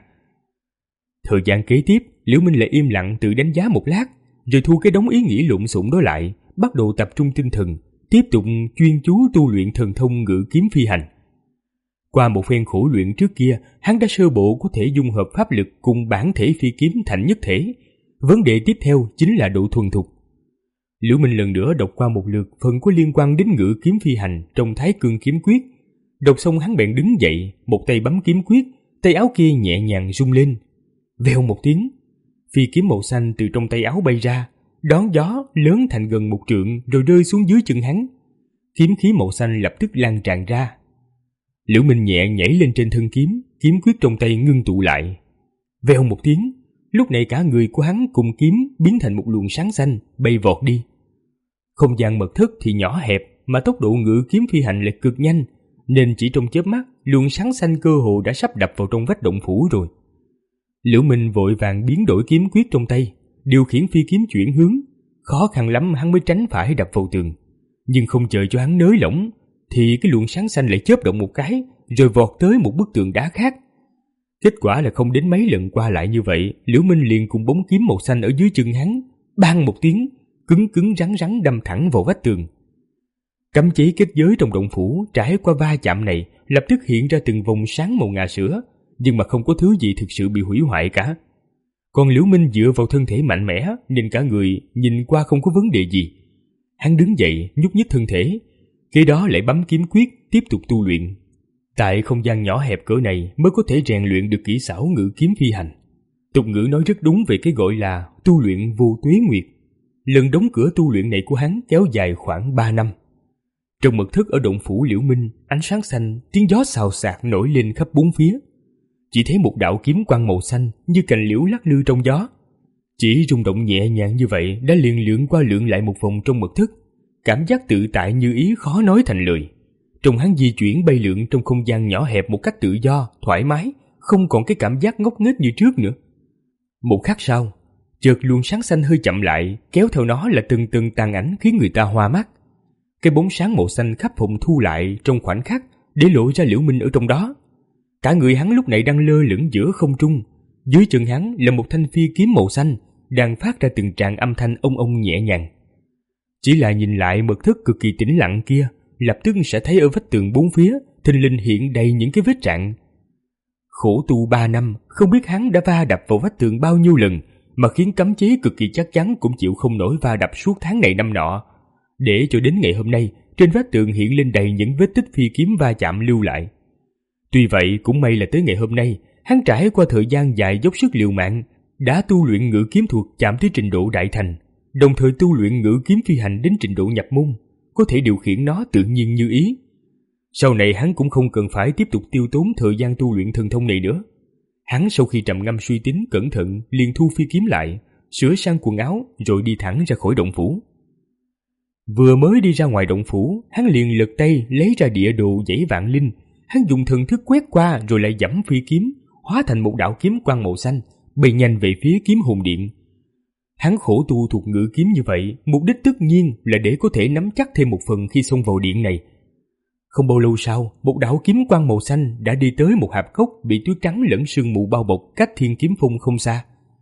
Thời gian kế tiếp, Liễu Minh lại im lặng tự đánh giá một lát, rồi thu cái đống ý nghĩ lộn xộn đó lại, bắt đầu tập trung tinh thần, tiếp tục chuyên chú tu luyện thần thông ngự kiếm phi hành. Qua một phen khổ luyện trước kia, hắn đã sơ bộ có thể dung hợp pháp lực cùng bản thể phi kiếm thành nhất thể. Vấn đề tiếp theo chính là độ thuần thục. Liễu Minh lần nữa đọc qua một lượt phần có liên quan đến ngự kiếm phi hành trong Thái Cương kiếm quyết. Đọc xong hắn bèn đứng dậy, một tay bấm kiếm quyết, tay áo kia nhẹ nhàng rung lên. Vèo một tiếng, phi kiếm màu xanh từ trong tay áo bay ra, đón gió lớn thành gần một trượng rồi rơi xuống dưới chân hắn. Kiếm khí màu xanh lập tức lan tràn ra. Liễu Minh nhẹ nhảy lên trên thân kiếm, kiếm quyết trong tay ngưng tụ lại. Vèo một tiếng, lúc này cả người của hắn cùng kiếm biến thành một luồng sáng xanh bay vọt đi. Không gian mật thất thì nhỏ hẹp mà tốc độ ngự kiếm phi hành lại cực nhanh, nên chỉ trong chớp mắt luồng sáng xanh cơ hồ đã sắp đập vào trong vách động phủ rồi. Liễu Minh vội vàng biến đổi kiếm quyết trong tay, điều khiển phi kiếm chuyển hướng. Khó khăn lắm hắn mới tránh phải đập vào tường, nhưng không chờ cho hắn nới lỏng thì cái luồng sáng xanh lại chớp động một cái rồi vọt tới một bức tường đá khác. Kết quả là không đến mấy lần qua lại như vậy, Liễu Minh liền cùng bóng kiếm màu xanh ở dưới chân hắn bang một tiếng, cứng cứng rắn rắn đâm thẳng vào vách tường. Cấm chế kết giới trong động phủ trải qua va chạm này lập tức hiện ra từng vòng sáng màu ngà sữa, nhưng mà không có thứ gì thực sự bị hủy hoại cả. Còn Liễu Minh dựa vào thân thể mạnh mẽ nên cả người nhìn qua không có vấn đề gì. Hắn đứng dậy nhúc nhích thân thể, kế đó lại bấm kiếm quyết tiếp tục tu luyện. Tại không gian nhỏ hẹp cỡ này mới có thể rèn luyện được kỹ xảo ngự kiếm phi hành. Tục ngữ nói rất đúng về cái gọi là tu luyện vô tuế nguyệt. Lần đóng cửa tu luyện này của hắn kéo dài khoảng ba năm. Trong mật thất ở động phủ Liễu Minh, ánh sáng xanh, tiếng gió xào xạc nổi lên khắp bốn phía. Chỉ thấy một đạo kiếm quang màu xanh như cành liễu lắc lư trong gió. Chỉ rung động nhẹ nhàng như vậy đã liền lượn qua lượn lại một vòng trong mật thất, cảm giác tự tại như ý khó nói thành lời. Trong hắn di chuyển bay lượn trong không gian nhỏ hẹp một cách tự do, thoải mái, không còn cái cảm giác ngốc nghếch như trước nữa. Một khắc sau, chợt luồng sáng xanh hơi chậm lại, kéo theo nó là từng từng tàn ảnh khiến người ta hoa mắt. Cái bóng sáng màu xanh khắp phòng thu lại trong khoảnh khắc để lộ ra Liễu Minh ở trong đó. Cả người hắn lúc này đang lơ lửng giữa không trung, dưới chân hắn là một thanh phi kiếm màu xanh đang phát ra từng tràng âm thanh ông ông nhẹ nhàng. Chỉ là nhìn lại mật thất cực kỳ tĩnh lặng kia, lập tức sẽ thấy ở vách tường bốn phía thình lình hiện đầy những cái vết rạn. Khổ tu ba năm, không biết hắn đã va đập vào vách tường bao nhiêu lần mà khiến cấm chế cực kỳ chắc chắn cũng chịu không nổi va đập suốt tháng này năm nọ, để cho đến ngày hôm nay trên vách tường hiện lên đầy những vết tích phi kiếm va chạm lưu lại. Tuy vậy cũng may là tới ngày hôm nay hắn trải qua thời gian dài dốc sức liều mạng, đã tu luyện ngự kiếm thuật chạm tới trình độ đại thành, đồng thời tu luyện ngự kiếm phi hành đến trình độ nhập môn, có thể điều khiển nó tự nhiên như ý. Sau này hắn cũng không cần phải tiếp tục tiêu tốn thời gian tu luyện thần thông này nữa. Hắn sau khi trầm ngâm suy tính cẩn thận liền thu phi kiếm lại, sửa sang quần áo rồi đi thẳng ra khỏi động phủ. Vừa mới đi ra ngoài động phủ, hắn liền lật tay lấy ra địa đồ dãy Vạn Linh. Hắn dùng thần thức quét qua rồi lại giẫm phi kiếm, hóa thành một đạo kiếm quang màu xanh, bay nhanh về phía kiếm hồn điện. Hắn khổ tu thuộc ngự kiếm như vậy, mục đích tất nhiên là để có thể nắm chắc thêm một phần khi xông vào điện này. Không bao lâu sau, một đạo kiếm quang màu xanh đã đi tới một hạp cốc bị tuyết trắng lẫn sương mù bao bọc cách Thiên Kiếm Phong không xa.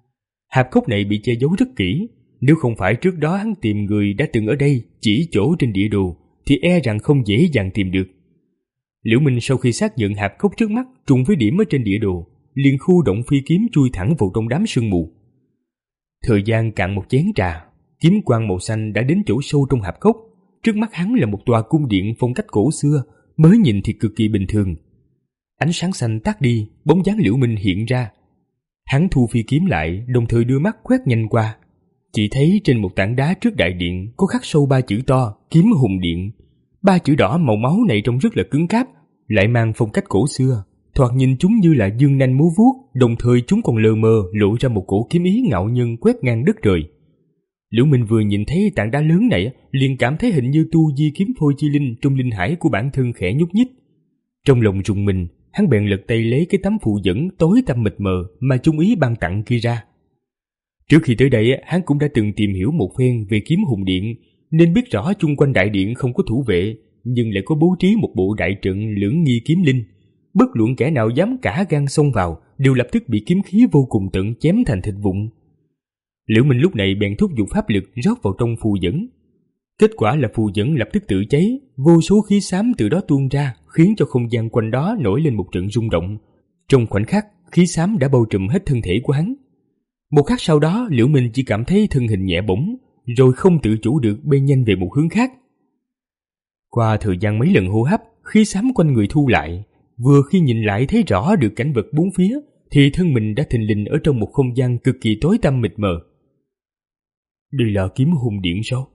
Hạp cốc này bị che giấu rất kỹ, nếu không phải trước đó hắn tìm người đã từng ở đây chỉ chỗ trên địa đồ thì e rằng không dễ dàng tìm được. Liễu Minh sau khi xác nhận hạp cốc trước mắt trùng với điểm ở trên địa đồ, liền khu động phi kiếm chui thẳng vào trong đám sương mù. Thời gian cạn một chén trà, kiếm quang màu xanh đã đến chỗ sâu trong hạp cốc. Trước mắt hắn là một tòa cung điện phong cách cổ xưa, mới nhìn thì cực kỳ bình thường. Ánh sáng xanh tắt đi, bóng dáng Liễu Minh hiện ra. Hắn thu phi kiếm lại, đồng thời đưa mắt quét nhanh qua. Chỉ thấy trên một tảng đá trước đại điện có khắc sâu ba chữ to Kiếm Hùng Điện. Ba chữ đỏ màu máu này trông rất là cứng cáp, lại mang phong cách cổ xưa. Thoạt nhìn chúng như là dương nanh múa vuốt, đồng thời chúng còn lờ mờ lộ ra một cổ kiếm ý ngạo nhân quét ngang đất trời. Liễu Minh vừa nhìn thấy tảng đá lớn này, liền cảm thấy hình như tu vi kiếm phôi chi linh trong linh hải của bản thân khẽ nhúc nhích. Trong lòng rùng mình, hắn bèn lật tay lấy cái tấm phù dẫn tối tăm mịt mờ mà Trung Ý ban tặng kia ra. Trước khi tới đây, hắn cũng đã từng tìm hiểu một phen về Kiếm Hùng Điện, nên biết rõ chung quanh đại điện không có thủ vệ, nhưng lại có bố trí một bộ đại trận lưỡng nghi kiếm linh. Bất luận kẻ nào dám cả gan xông vào đều lập tức bị kiếm khí vô cùng tận chém thành thịt vụn. Liễu Minh lúc này bèn thúc giục pháp lực rót vào trong phù dẫn. Kết quả là phù dẫn lập tức tự cháy, vô số khí xám từ đó tuôn ra, khiến cho không gian quanh đó nổi lên một trận rung động. Trong khoảnh khắc, khí xám đã bao trùm hết thân thể của hắn. Một khắc sau đó, Liễu Minh chỉ cảm thấy thân hình nhẹ bổng, rồi không tự chủ được bay nhanh về một hướng khác. Qua thời gian mấy lần hô hấp, khí xám quanh người thu lại. Vừa khi nhìn lại thấy rõ được cảnh vật bốn phía, thì thân mình đã thình lình ở trong một không gian cực kỳ tối tăm mịt mờ. Đây là Kiếm Hùng Điện sao?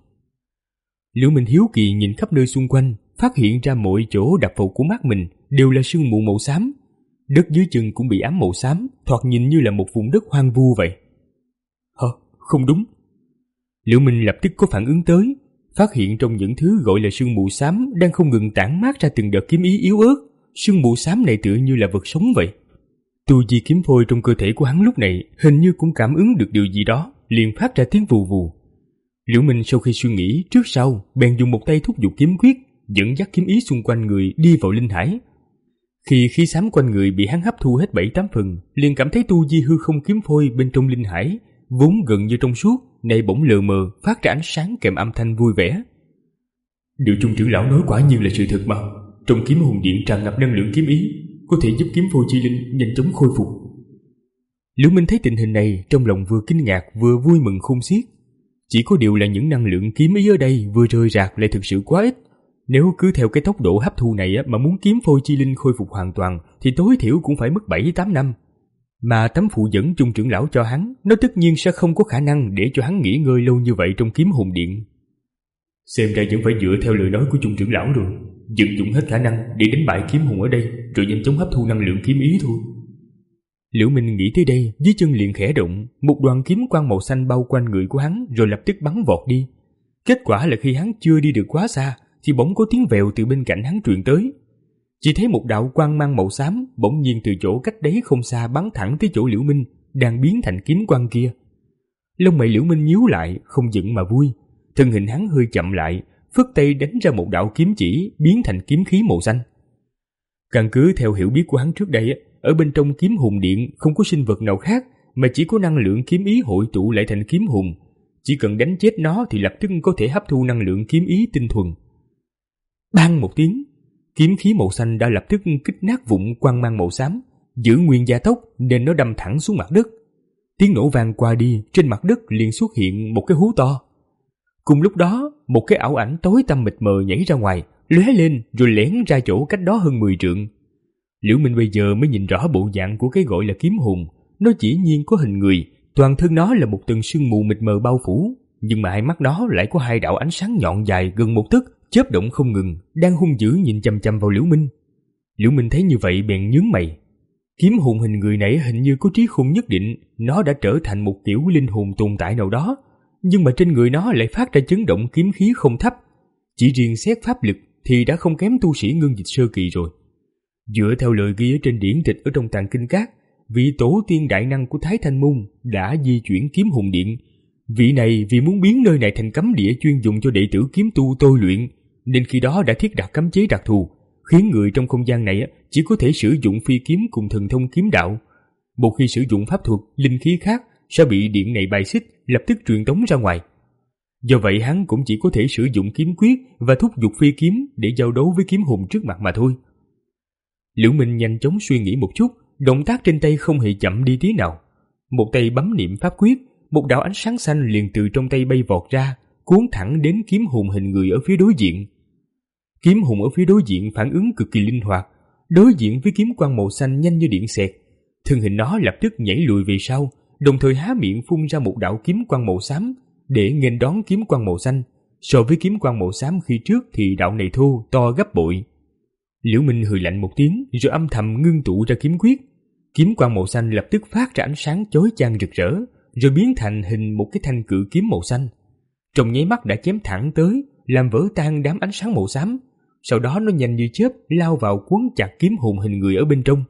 Liễu Minh hiếu kỳ nhìn khắp nơi xung quanh, phát hiện ra mọi chỗ đập vào của mắt mình đều là sương mù màu xám. Đất dưới chân cũng bị ám màu xám, thoạt nhìn như là một vùng đất hoang vu vậy. Hả? Không đúng. Liễu Minh lập tức có phản ứng tới, phát hiện trong những thứ gọi là sương mù xám đang không ngừng tản mát ra từng đợt kiếm ý yếu ớt. Sương mù xám này tựa như là vật sống vậy. Tu vi kiếm phôi trong cơ thể của hắn lúc này hình như cũng cảm ứng được điều gì đó, liền phát ra tiếng vù vù. Liễu Minh sau khi suy nghĩ trước sau, bèn dùng một tay thúc giục kiếm quyết, dẫn dắt kiếm ý xung quanh người đi vào linh hải. Khi khí xám quanh người bị hắn hấp thu hết bảy tám phần, liền cảm thấy tu vi hư không kiếm phôi bên trong linh hải, vốn gần như trong suốt, nay bỗng lờ mờ phát ra ánh sáng kèm âm thanh vui vẻ. Điều Trung trưởng lão nói quả nhiên là sự thật mà. Trong Kiếm Hồn Điện tràn ngập năng lượng kiếm ý, có thể giúp kiếm phôi chi linh nhanh chóng khôi phục. Liễu Minh thấy tình hình này, trong lòng vừa kinh ngạc vừa vui mừng khôn xiết. Chỉ có điều là những năng lượng kiếm ý ở đây vừa rơi rạc lại thực sự quá ít. Nếu cứ theo cái tốc độ hấp thu này mà muốn kiếm phôi chi linh khôi phục hoàn toàn thì tối thiểu cũng phải mất bảy tám năm. Mà tấm phụ dẫn Trung trưởng lão cho hắn, nó tất nhiên sẽ không có khả năng để cho hắn nghỉ ngơi lâu như vậy trong Kiếm Hồn Điện. Xem ra vẫn phải dựa theo lời nói của Trung trưởng lão rồi, vận dụng hết khả năng để đánh bại kiếm hồn ở đây, rồi nhanh chóng hấp thu năng lượng kiếm ý thôi. Liễu Minh nghĩ tới đây, dưới chân liền khẽ động, một đoàn kiếm quang màu xanh bao quanh người của hắn rồi lập tức bắn vọt đi. Kết quả là khi hắn chưa đi được quá xa thì bỗng có tiếng vèo từ bên cạnh hắn truyền tới. Chỉ thấy một đạo quang mang màu xám bỗng nhiên từ chỗ cách đấy không xa bắn thẳng tới chỗ Liễu Minh đang biến thành kiếm quang kia. Lông mày Liễu Minh nhíu lại, không giận mà vui. Thân hình hắn hơi chậm lại, phất tay đánh ra một đạo kiếm chỉ biến thành kiếm khí màu xanh. Căn cứ theo hiểu biết của hắn trước đây, ở bên trong Kiếm Hồn Điện không có sinh vật nào khác mà chỉ có năng lượng kiếm ý hội tụ lại thành kiếm hồn. Chỉ cần đánh chết nó thì lập tức có thể hấp thu năng lượng kiếm ý tinh thuần. Bang một tiếng, kiếm khí màu xanh đã lập tức kích nát vụn quang mang màu xám, giữ nguyên gia tốc nên nó đâm thẳng xuống mặt đất. Tiếng nổ vang qua đi, trên mặt đất liền xuất hiện một cái hố to. Cùng lúc đó, một cái ảo ảnh tối tăm mịt mờ nhảy ra ngoài, lóe lên rồi lẻn ra chỗ cách đó hơn mười trượng. Liễu Minh bây giờ mới nhìn rõ bộ dạng của cái gọi là kiếm hồn. Nó chỉ nhiên có hình người, toàn thân nó là một tầng sương mù mịt mờ bao phủ, nhưng mà hai mắt nó lại có hai đạo ánh sáng nhọn dài gần một tấc, chớp động không ngừng, đang hung dữ nhìn chằm chằm vào Liễu Minh. Liễu Minh thấy như vậy bèn nhướng mày. Kiếm hồn hình người này hình như có trí khôn nhất định, nó đã trở thành một kiểu linh hồn tồn tại nào đó. nhưng mà trên người nó lại phát ra chấn động kiếm khí không thấp. Chỉ riêng xét pháp lực thì đã không kém tu sĩ ngưng dịch sơ kỳ rồi. Dựa theo lời ghi ở trên điển tịch ở trong tàng kinh các, vị tổ tiên đại năng của Thái Thanh Môn đã di chuyển kiếm hùng điện. Vị này vì muốn biến nơi này thành cấm địa chuyên dùng cho đệ tử kiếm tu tôi luyện, nên khi đó đã thiết đặt cấm chế đặc thù, khiến người trong không gian này chỉ có thể sử dụng phi kiếm cùng thần thông kiếm đạo. Một khi sử dụng pháp thuật, linh khí khác sẽ bị điện này bài xích, lập tức truyền tống ra ngoài. Do vậy hắn cũng chỉ có thể sử dụng kiếm quyết và thúc giục phi kiếm để giao đấu với kiếm hùng trước mặt mà thôi. Liễu Minh nhanh chóng suy nghĩ một chút, động tác trên tay không hề chậm đi tí nào. Một tay bấm niệm pháp quyết, một đạo ánh sáng xanh liền từ trong tay bay vọt ra, cuốn thẳng đến kiếm hùng hình người ở phía đối diện. Kiếm hùng ở phía đối diện phản ứng cực kỳ linh hoạt, đối diện với kiếm quang màu xanh nhanh như điện xẹt. Thân hình nó lập tức nhảy lùi về sau, đồng thời há miệng phun ra một đạo kiếm quang màu xám để nghênh đón kiếm quang màu xanh. So với kiếm quang màu xám khi trước thì đạo này thô to gấp bội. Liễu Minh hừ lạnh một tiếng rồi âm thầm ngưng tụ ra kiếm quyết. Kiếm quang màu xanh lập tức phát ra ánh sáng chói chang rực rỡ, rồi biến thành hình một cái thanh cự kiếm màu xanh. Trong nháy mắt đã chém thẳng tới, làm vỡ tan đám ánh sáng màu xám. Sau đó nó nhanh như chớp lao vào quấn chặt kiếm hồn hình người ở bên trong.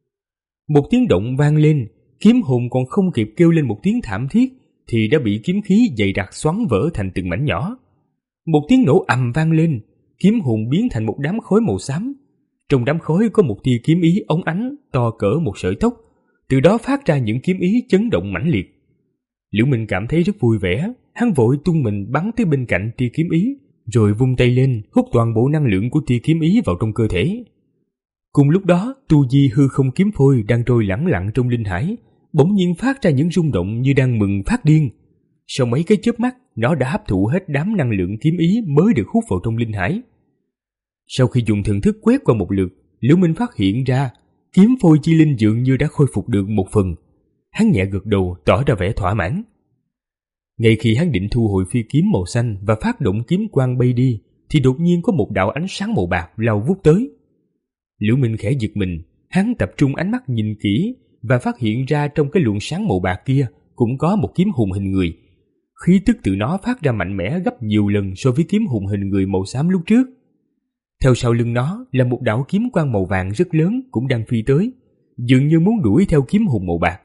Một tiếng động vang lên, kiếm hồn còn không kịp kêu lên một tiếng thảm thiết thì đã bị kiếm khí dày đặc xoắn vỡ thành từng mảnh nhỏ. Một tiếng nổ ầm vang lên, kiếm hồn biến thành một đám khói màu xám. Trong đám khói có một tia kiếm ý óng ánh to cỡ một sợi tóc, từ đó phát ra những kiếm ý chấn động mãnh liệt. Liễu Minh cảm thấy rất vui vẻ, hắn vội tung mình bắn tới bên cạnh tia kiếm ý, rồi vung tay lên hút toàn bộ năng lượng của tia kiếm ý vào trong cơ thể. Cùng lúc đó, tu di hư không kiếm phôi đang trôi lẳng lặng trong linh hải, bỗng nhiên phát ra những rung động như đang mừng phát điên. Sau mấy cái chớp mắt, nó đã hấp thụ hết đám năng lượng kiếm ý mới được hút vào trong linh hải. Sau khi dùng thần thức quét qua một lượt, Liễu Minh phát hiện ra kiếm phôi chi linh dường như đã khôi phục được một phần. Hắn nhẹ gật đầu tỏ ra vẻ thỏa mãn. Ngay khi hắn định thu hồi phi kiếm màu xanh và phát động kiếm quang bay đi, thì đột nhiên có một đạo ánh sáng màu bạc lao vút tới. Liễu Minh khẽ giật mình, hắn tập trung ánh mắt nhìn kỹ và phát hiện ra trong cái luồng sáng màu bạc kia cũng có một kiếm hùng hình người. Khí tức từ nó phát ra mạnh mẽ gấp nhiều lần so với kiếm hùng hình người màu xám lúc trước. Theo sau lưng nó là một đạo kiếm quang màu vàng rất lớn cũng đang phi tới, dường như muốn đuổi theo kiếm hùng màu bạc.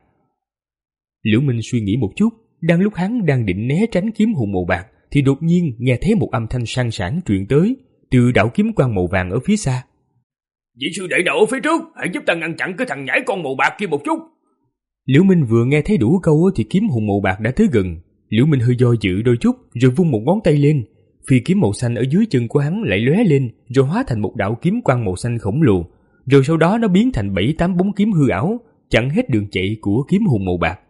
Liễu Minh suy nghĩ một chút, đang lúc hắn đang định né tránh kiếm hùng màu bạc thì đột nhiên nghe thấy một âm thanh sang sảng truyền tới từ đạo kiếm quang màu vàng ở phía xa. Vị sư đệ nào ở phía trước, hãy giúp ta ngăn chặn cái thằng nhãi con màu bạc kia một chút. Liễu Minh vừa nghe thấy đủ câu thì kiếm hùng màu bạc đã tới gần. Liễu Minh hơi do dự đôi chút rồi vung một ngón tay lên, phi kiếm màu xanh ở dưới chân của hắn lại lóe lên rồi hóa thành một đạo kiếm quang màu xanh khổng lồ, rồi sau đó nó biến thành bảy tám bóng kiếm hư ảo chặn hết đường chạy của kiếm hùng màu bạc.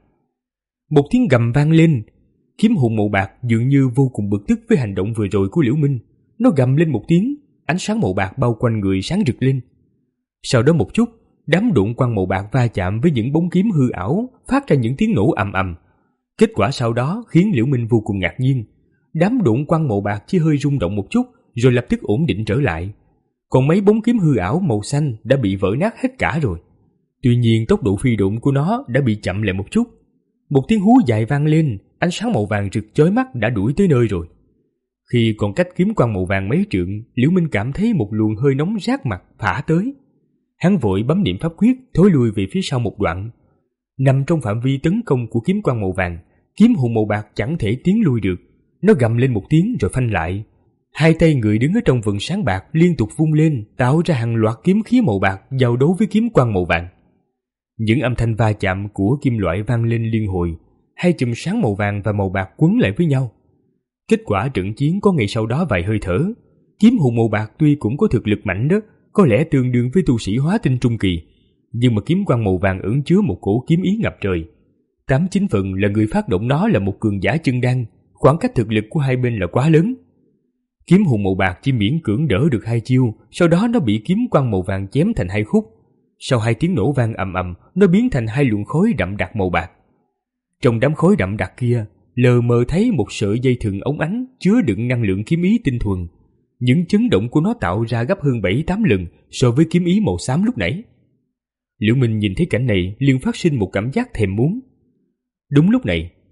Một tiếng gầm vang lên, kiếm hùng màu bạc dường như vô cùng bực tức với hành động vừa rồi của Liễu Minh. Nó gầm lên một tiếng, ánh sáng màu bạc bao quanh người sáng rực lên. Sau đó một chút, đám độn quang màu bạc va chạm với những bóng kiếm hư ảo, phát ra những tiếng nổ ầm ầm. Kết quả sau đó khiến Liễu Minh vô cùng ngạc nhiên. Đám độn quang màu bạc chỉ hơi rung động một chút rồi lập tức ổn định trở lại. Còn mấy bóng kiếm hư ảo màu xanh đã bị vỡ nát hết cả rồi. Tuy nhiên tốc độ phi độn của nó đã bị chậm lại một chút. Một tiếng hú dài vang lên, ánh sáng màu vàng rực chói mắt đã đuổi tới nơi rồi. Khi còn cách kiếm quang màu vàng mấy trượng, Liễu Minh cảm thấy một luồng hơi nóng rát mặt phả tới. Hắn vội bấm niệm pháp quyết thối lui về phía sau một đoạn. Nằm trong phạm vi tấn công của kiếm quang màu vàng, kiếm hùng màu bạc chẳng thể tiến lui được. Nó gầm lên một tiếng rồi phanh lại. Hai tay người đứng ở trong vầng sáng bạc liên tục vung lên, tạo ra hàng loạt kiếm khí màu bạc giao đấu với kiếm quang màu vàng. Những âm thanh va chạm của kim loại vang lên liên hồi, hai chùm sáng màu vàng và màu bạc quấn lại với nhau. Kết quả trận chiến có ngày sau đó vài hơi thở. Kiếm hùng màu bạc tuy cũng có thực lực mạnh đó, có lẽ tương đương với tu sĩ hóa tinh trung kỳ, nhưng mà kiếm quang màu vàng ẩn chứa một cổ kiếm ý ngập trời. Tám chín phần là người phát động nó là một cường giả chân đan, khoảng cách thực lực của hai bên là quá lớn. Kiếm hùng màu bạc chỉ miễn cưỡng đỡ được hai chiêu, sau đó nó bị kiếm quang màu vàng chém thành hai khúc. Sau hai tiếng nổ vang ầm ầm, nó biến thành hai luồng khói đậm đặc màu bạc. Trong đám khói đậm đặc kia, lờ mờ thấy một sợi dây thừng óng ánh chứa đựng năng lượng kiếm ý tinh thuần. Những chấn động của nó tạo ra gấp hơn bảy tám lần so với kiếm ý màu xám lúc nãy. Liễu Minh nhìn thấy cảnh này liền phát sinh một cảm giác thèm muốn. Đúng lúc này,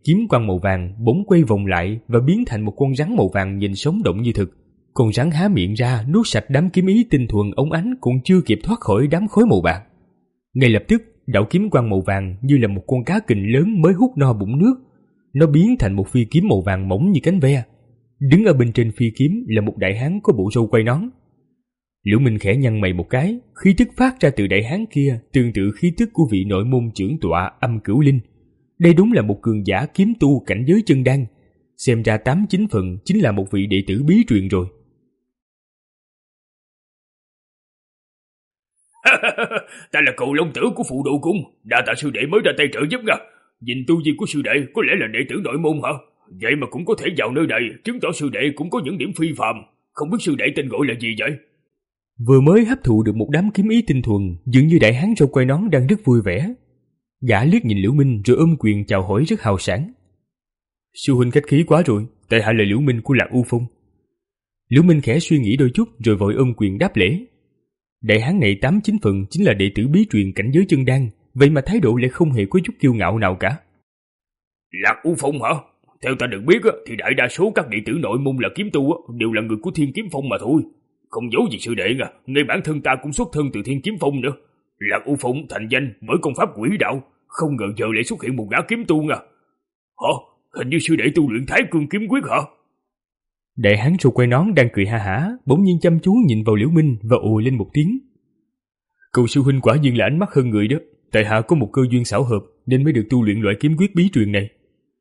kiếm quang màu vàng bỗng quay vòng lại và biến thành một con rắn màu vàng nhìn sống động như thực. Con rắn há miệng ra nuốt sạch đám kiếm ý tinh thuần óng ánh còn chưa kịp thoát khỏi đám khói màu bạc. Ngay lập tức, đạo kiếm quang màu vàng như là một con cá kình lớn mới hút no bụng nước. Nó biến thành một phi kiếm màu vàng mỏng như cánh ve. Đứng ở bên trên phi kiếm là một đại hán có bộ râu quai nón. Liễu Minh khẽ nhăn mày một cái, khí tức phát ra từ đại hán kia tương tự khí tức của vị nội môn trưởng tọa Âm Cửu Linh. Đây đúng là một cường giả kiếm tu cảnh giới chân đan, xem ra tám chín phần chính là một vị đệ tử bí truyền rồi. Ta là cậu long tử của phụ độ cung, đa tạ sư đệ mới ra tay trợ giúp nha. Nhìn tu vi của sư đệ có lẽ là đệ tử nội môn hả? Vậy mà cũng có thể vào nơi này, chứng tỏ sư đệ cũng có những điểm phi phàm. Không biết sư đệ tên gọi là gì vậy? Vừa mới hấp thụ được một đám kiếm ý tinh thuần, dường như đại hán râu quai nón đang rất vui vẻ. Gã liếc nhìn Liễu Minh rồi ôm quyền chào hỏi rất hào sảng. Sư huynh khách khí quá rồi, tại hạ là Liễu Minh của Lạc U Phong. Liễu Minh khẽ suy nghĩ đôi chút rồi vội ôm quyền đáp lễ. Đại hán này tám chín phần chính là đệ tử bí truyền cảnh giới chân đan, vậy mà thái độ lại không hề có chút kiêu ngạo nào cả. Lạc U Phong hả? Theo ta được biết thì đại đa số các đệ tử nội môn là kiếm tu đều là người của Thiên Kiếm Phong mà thôi. Không giấu gì sư đệ nha, ngay bản thân ta cũng xuất thân từ Thiên Kiếm Phong nữa. Lạc U Phong thành danh bởi công pháp quỷ đạo, không ngờ giờ lại xuất hiện một gã kiếm tu nha. Hả? Hình như sư đệ tu luyện Thái Cương Kiếm Quyết hả? Đại hán râu quai nón đang cười ha hả, bỗng nhiên chăm chú nhìn vào Liễu Minh và ồ lên một tiếng. Cầu sư huynh quả nhiên là ánh mắt hơn người đó, tại hạ có một cơ duyên xảo hợp nên mới được tu luyện loại kiếm quyết bí truyền này.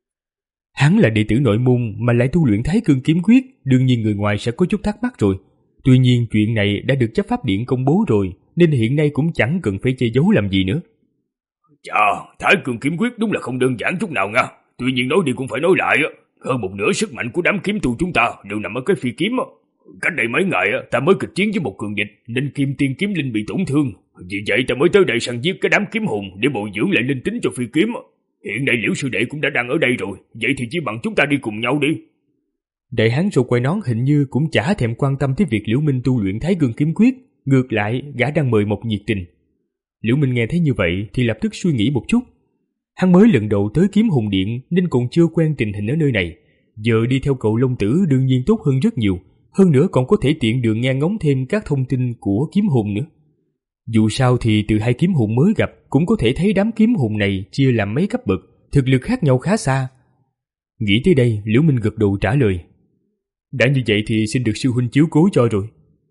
Hắn là đệ tử nội môn mà lại tu luyện Thái Cương Kiếm Quyết, đương nhiên người ngoài sẽ có chút thắc mắc rồi. Tuy nhiên chuyện này đã được chấp pháp điện công bố rồi, nên hiện nay cũng chẳng cần phải che giấu làm gì nữa. Chà, Thái Cương Kiếm Quyết đúng là không đơn giản chút nào nha. Tuy nhiên nói đi cũng phải nói lại, hơn một nửa sức mạnh của đám kiếm tu chúng ta đều nằm ở cái phi kiếm. Cách đây mấy ngày ta mới kịch chiến với một cường địch nên Kim Tiên Kiếm Linh bị tổn thương. Vì vậy ta mới tới đây săn giết cái đám kiếm hồn để bồi dưỡng lại linh tính cho phi kiếm. Hiện nay Liễu sư đệ cũng đã đang ở đây rồi, vậy thì chỉ bằng chúng ta đi cùng nhau đi. Đại hán râu quai nón hình như cũng chả thèm quan tâm tới việc Liễu Minh tu luyện Thái Cương Kiếm Quyết, ngược lại gã đang mời một nhiệt tình. Liễu Minh nghe thấy như vậy thì lập tức suy nghĩ một chút. Hắn mới lần đầu tới Kiếm Hồn Điện nên còn chưa quen tình hình ở nơi này, giờ đi theo cậu Long Tử đương nhiên tốt hơn rất nhiều, hơn nữa còn có thể tiện đường nghe ngóng thêm các thông tin của kiếm hồn nữa. Dù sao thì từ hai kiếm hồn mới gặp cũng có thể thấy đám kiếm hồn này chia làm mấy cấp bậc, thực lực khác nhau khá xa. Nghĩ tới đây, Liễu Minh gật đầu trả lời. Đã như vậy thì xin được sư huynh chiếu cố cho rồi.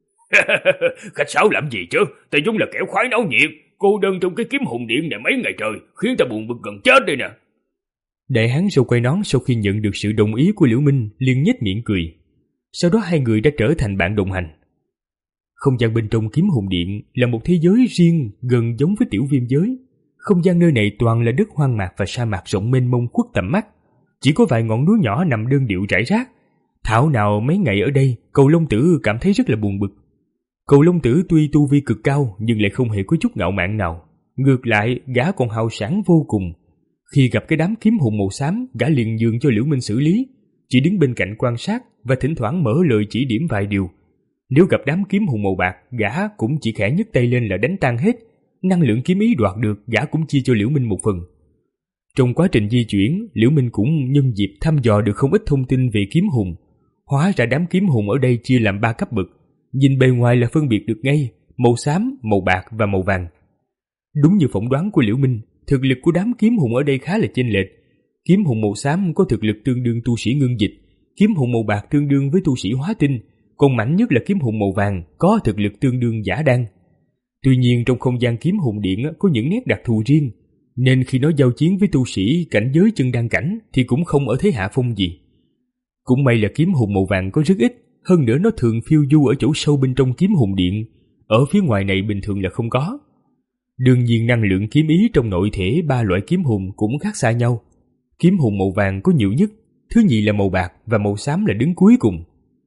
Khách sáo làm gì chứ, ta giống là kẻo khoái náo nhiệt, cô đơn trong cái kiếm hồn điện này mấy ngày trời, khiến ta buồn bực gần chết đây nè. Đại hán râu quai nón sau khi nhận được sự đồng ý của Liễu Minh liền nhếch miệng cười. Sau đó hai người đã trở thành bạn đồng hành. Không gian bên trong kiếm hồn điện là một thế giới riêng gần giống với tiểu viêm giới. Không gian nơi này toàn là đất hoang mạc và sa mạc rộng mênh mông khuất tầm mắt. Chỉ có vài ngọn núi nhỏ nằm đơn điệu rải rác. Thảo nào mấy ngày ở đây, cậu Long Tử cảm thấy rất là buồn bực. Cậu Long Tử tuy tu vi cực cao nhưng lại không hề có chút ngạo mạn nào. Ngược lại, gã còn hào sảng vô cùng. Khi gặp cái đám kiếm hồn màu xám, gã liền nhường cho Liễu Minh xử lý, chỉ đứng bên cạnh quan sát và thỉnh thoảng mở lời chỉ điểm vài điều. Nếu gặp đám kiếm hồn màu bạc, gã cũng chỉ khẽ nhấc tay lên là đánh tan hết. Năng lượng kiếm ý đoạt được, gã cũng chia cho Liễu Minh một phần. Trong quá trình di chuyển, Liễu Minh cũng nhân dịp thăm dò được không ít thông tin về kiếm hồn. Hóa ra đám kiếm hồn ở đây chia làm ba cấp bậc, nhìn bề ngoài là phân biệt được ngay, màu xám, màu bạc và màu vàng. Đúng như phỏng đoán của Liễu Minh, thực lực của đám kiếm hồn ở đây khá là chênh lệch. Kiếm hồn màu xám có thực lực tương đương tu sĩ ngưng dịch, kiếm hồn màu bạc tương đương với tu sĩ hóa tinh, còn mạnh nhất là kiếm hồn màu vàng có thực lực tương đương giả đan. Tuy nhiên trong không gian kiếm hồn điện có những nét đặc thù riêng, nên khi nó giao chiến với tu sĩ cảnh giới chân đan cảnh thì cũng không ở thế hạ phong gì. Cũng may là kiếm hồn màu vàng có rất ít, hơn nữa nó thường phiêu du ở chỗ sâu bên trong kiếm hồn điện, ở phía ngoài này bình thường là không có. Đương nhiên năng lượng kiếm ý trong nội thể ba loại kiếm hồn cũng khác xa nhau. Kiếm hồn màu vàng có nhiều nhất, thứ nhì là màu bạc và màu xám là đứng cuối cùng.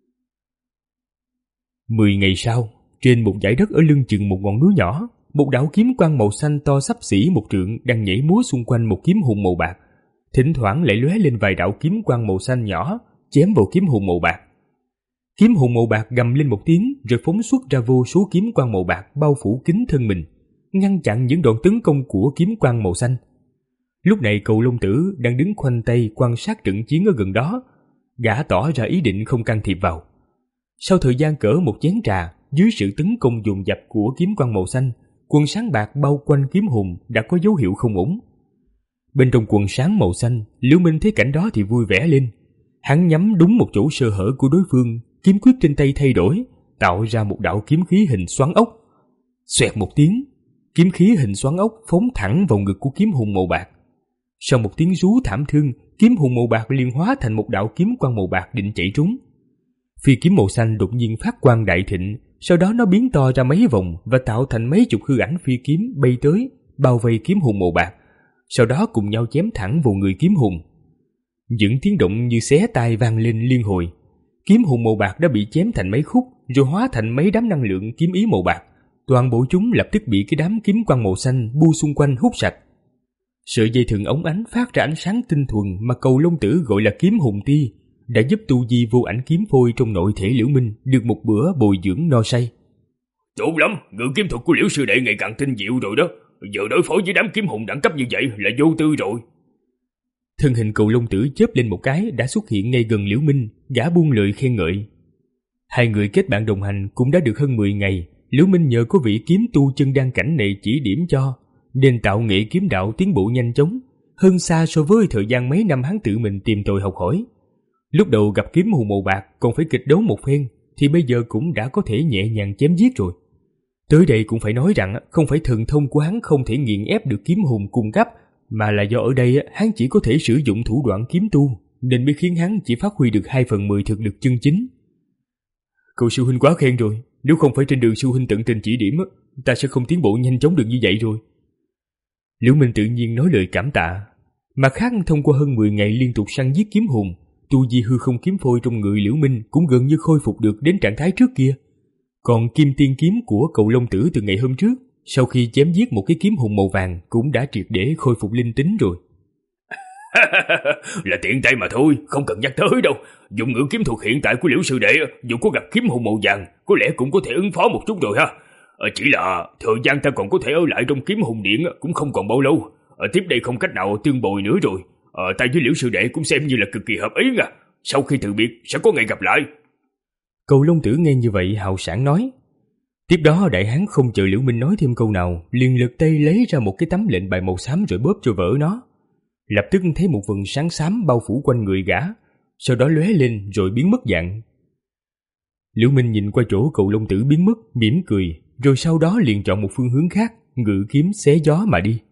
Mười ngày sau, trên một dải đất ở lưng chừng một ngọn núi nhỏ, một đạo kiếm quang màu xanh to xấp xỉ một trượng đang nhảy múa xung quanh một kiếm hồn màu bạc. Thỉnh thoảng lại lóe lên vài đạo kiếm quang màu xanh nhỏ, chém vào kiếm hồn màu bạc. Kiếm hồn màu bạc gầm lên một tiếng rồi phóng xuất ra vô số kiếm quang màu bạc bao phủ kín thân mình, ngăn chặn những đòn tấn công của kiếm quang màu xanh. Lúc này Cầu Long Tử đang đứng khoanh tay quan sát trận chiến ở gần đó. Gã tỏ ra ý định không can thiệp vào. Sau thời gian cỡ một chén trà, dưới sự tấn công dồn dập của kiếm quang màu xanh, quần sáng bạc bao quanh kiếm hùng đã có dấu hiệu không ổn. Bên trong quần sáng màu xanh, Liễu Minh thấy cảnh đó thì vui vẻ lên. Hắn nhắm đúng một chỗ sơ hở của đối phương, kiếm quyết trên tay thay đổi, tạo ra một đạo kiếm khí hình xoắn ốc. Xoẹt một tiếng, kiếm khí hình xoắn ốc phóng thẳng vào ngực của kiếm hùng màu bạc. Sau một tiếng rú thảm thương, kiếm hùng màu bạc liền hóa thành một đạo kiếm quang màu bạc định chạy trốn. Phi kiếm màu xanh đột nhiên phát quang đại thịnh, sau đó nó biến to ra mấy vòng và tạo thành mấy chục hư ảnh phi kiếm bay tới, bao vây kiếm hùng màu bạc, sau đó cùng nhau chém thẳng vào người kiếm hùng. Những tiếng động như xé tai vang lên liên hồi. Kiếm hùng màu bạc đã bị chém thành mấy khúc, rồi hóa thành mấy đám năng lượng kiếm ý màu bạc. Toàn bộ chúng lập tức bị cái đám kiếm quang màu xanh bu xung quanh hút sạch. Sợi dây thừng ống ánh phát ra ánh sáng tinh thuần mà Cầu Long Tử gọi là kiếm hùng ti, đã giúp tu vi vô ảnh kiếm phôi trong nội thể Liễu Minh được một bữa bồi dưỡng no say. Tốt lắm, ngự kiếm thuật của Liễu sư đệ ngày càng tinh diệu rồi đó. Giờ đối phó với đám kiếm hùng đẳng cấp như vậy là vô tư rồi. Thân hình Cầu Long Tử chớp lên một cái đã xuất hiện ngay gần Liễu Minh, gã buông lời khen ngợi. Hai người kết bạn đồng hành cũng đã được hơn mười ngày. Liễu Minh nhờ có vị kiếm tu chân đan cảnh này chỉ điểm cho, nên tạo nghệ kiếm đạo tiến bộ nhanh chóng, hơn xa so với thời gian mấy năm hắn tự mình tìm tòi học hỏi. Lúc đầu gặp kiếm hùng màu bạc còn phải kịch đấu một phen, thì bây giờ cũng đã có thể nhẹ nhàng chém giết rồi. Tới đây cũng phải nói rằng không phải thần thông của hắn không thể nghiền ép được kiếm hùng cung cấp, mà là do ở đây hắn chỉ có thể sử dụng thủ đoạn kiếm tu, nên mới khiến hắn chỉ phát huy được hai phần mười thực lực chân chính. Cậu sư huynh quá khen rồi, nếu không phải trên đường sư huynh tận tình chỉ điểm, ta sẽ không tiến bộ nhanh chóng được như vậy rồi. Liễu Minh tự nhiên nói lời cảm tạ. Mà khác, thông qua hơn mười ngày liên tục săn giết kiếm hùng, tu vi hư không kiếm phôi trong người Liễu Minh cũng gần như khôi phục được đến trạng thái trước kia. Còn kim tiên kiếm của Cầu Long Tử từ ngày hôm trước, sau khi chém giết một cái kiếm hùng màu vàng cũng đã triệt để khôi phục linh tính rồi. Là tiện tay mà thôi, không cần nhắc tới đâu. Dùng ngữ kiếm thuật hiện tại của Liễu sư đệ, dù có gặp kiếm hùng màu vàng, có lẽ cũng có thể ứng phó một chút rồi ha. Chỉ là thời gian ta còn có thể ở lại trong kiếm hùng điện cũng không còn bao lâu. Tiếp đây không cách nào tương bồi nữa rồi. Ta với Liễu sư đệ cũng xem như là cực kỳ hợp ý nha. Sau khi từ biệt sẽ có ngày gặp lại. Cầu Long Tử nghe như vậy hào sảng nói. Tiếp đó đại hán không chờ Liễu Minh nói thêm câu nào, liền lật tay lấy ra một cái tấm lệnh bài màu xám rồi bóp cho vỡ nó. Lập tức thấy một vầng sáng xám bao phủ quanh người gã, sau đó lóe lên rồi biến mất dạng. Liễu Minh nhìn qua chỗ Cầu Long Tử biến mất, mỉm cười, rồi sau đó liền chọn một phương hướng khác, ngự kiếm xé gió mà đi.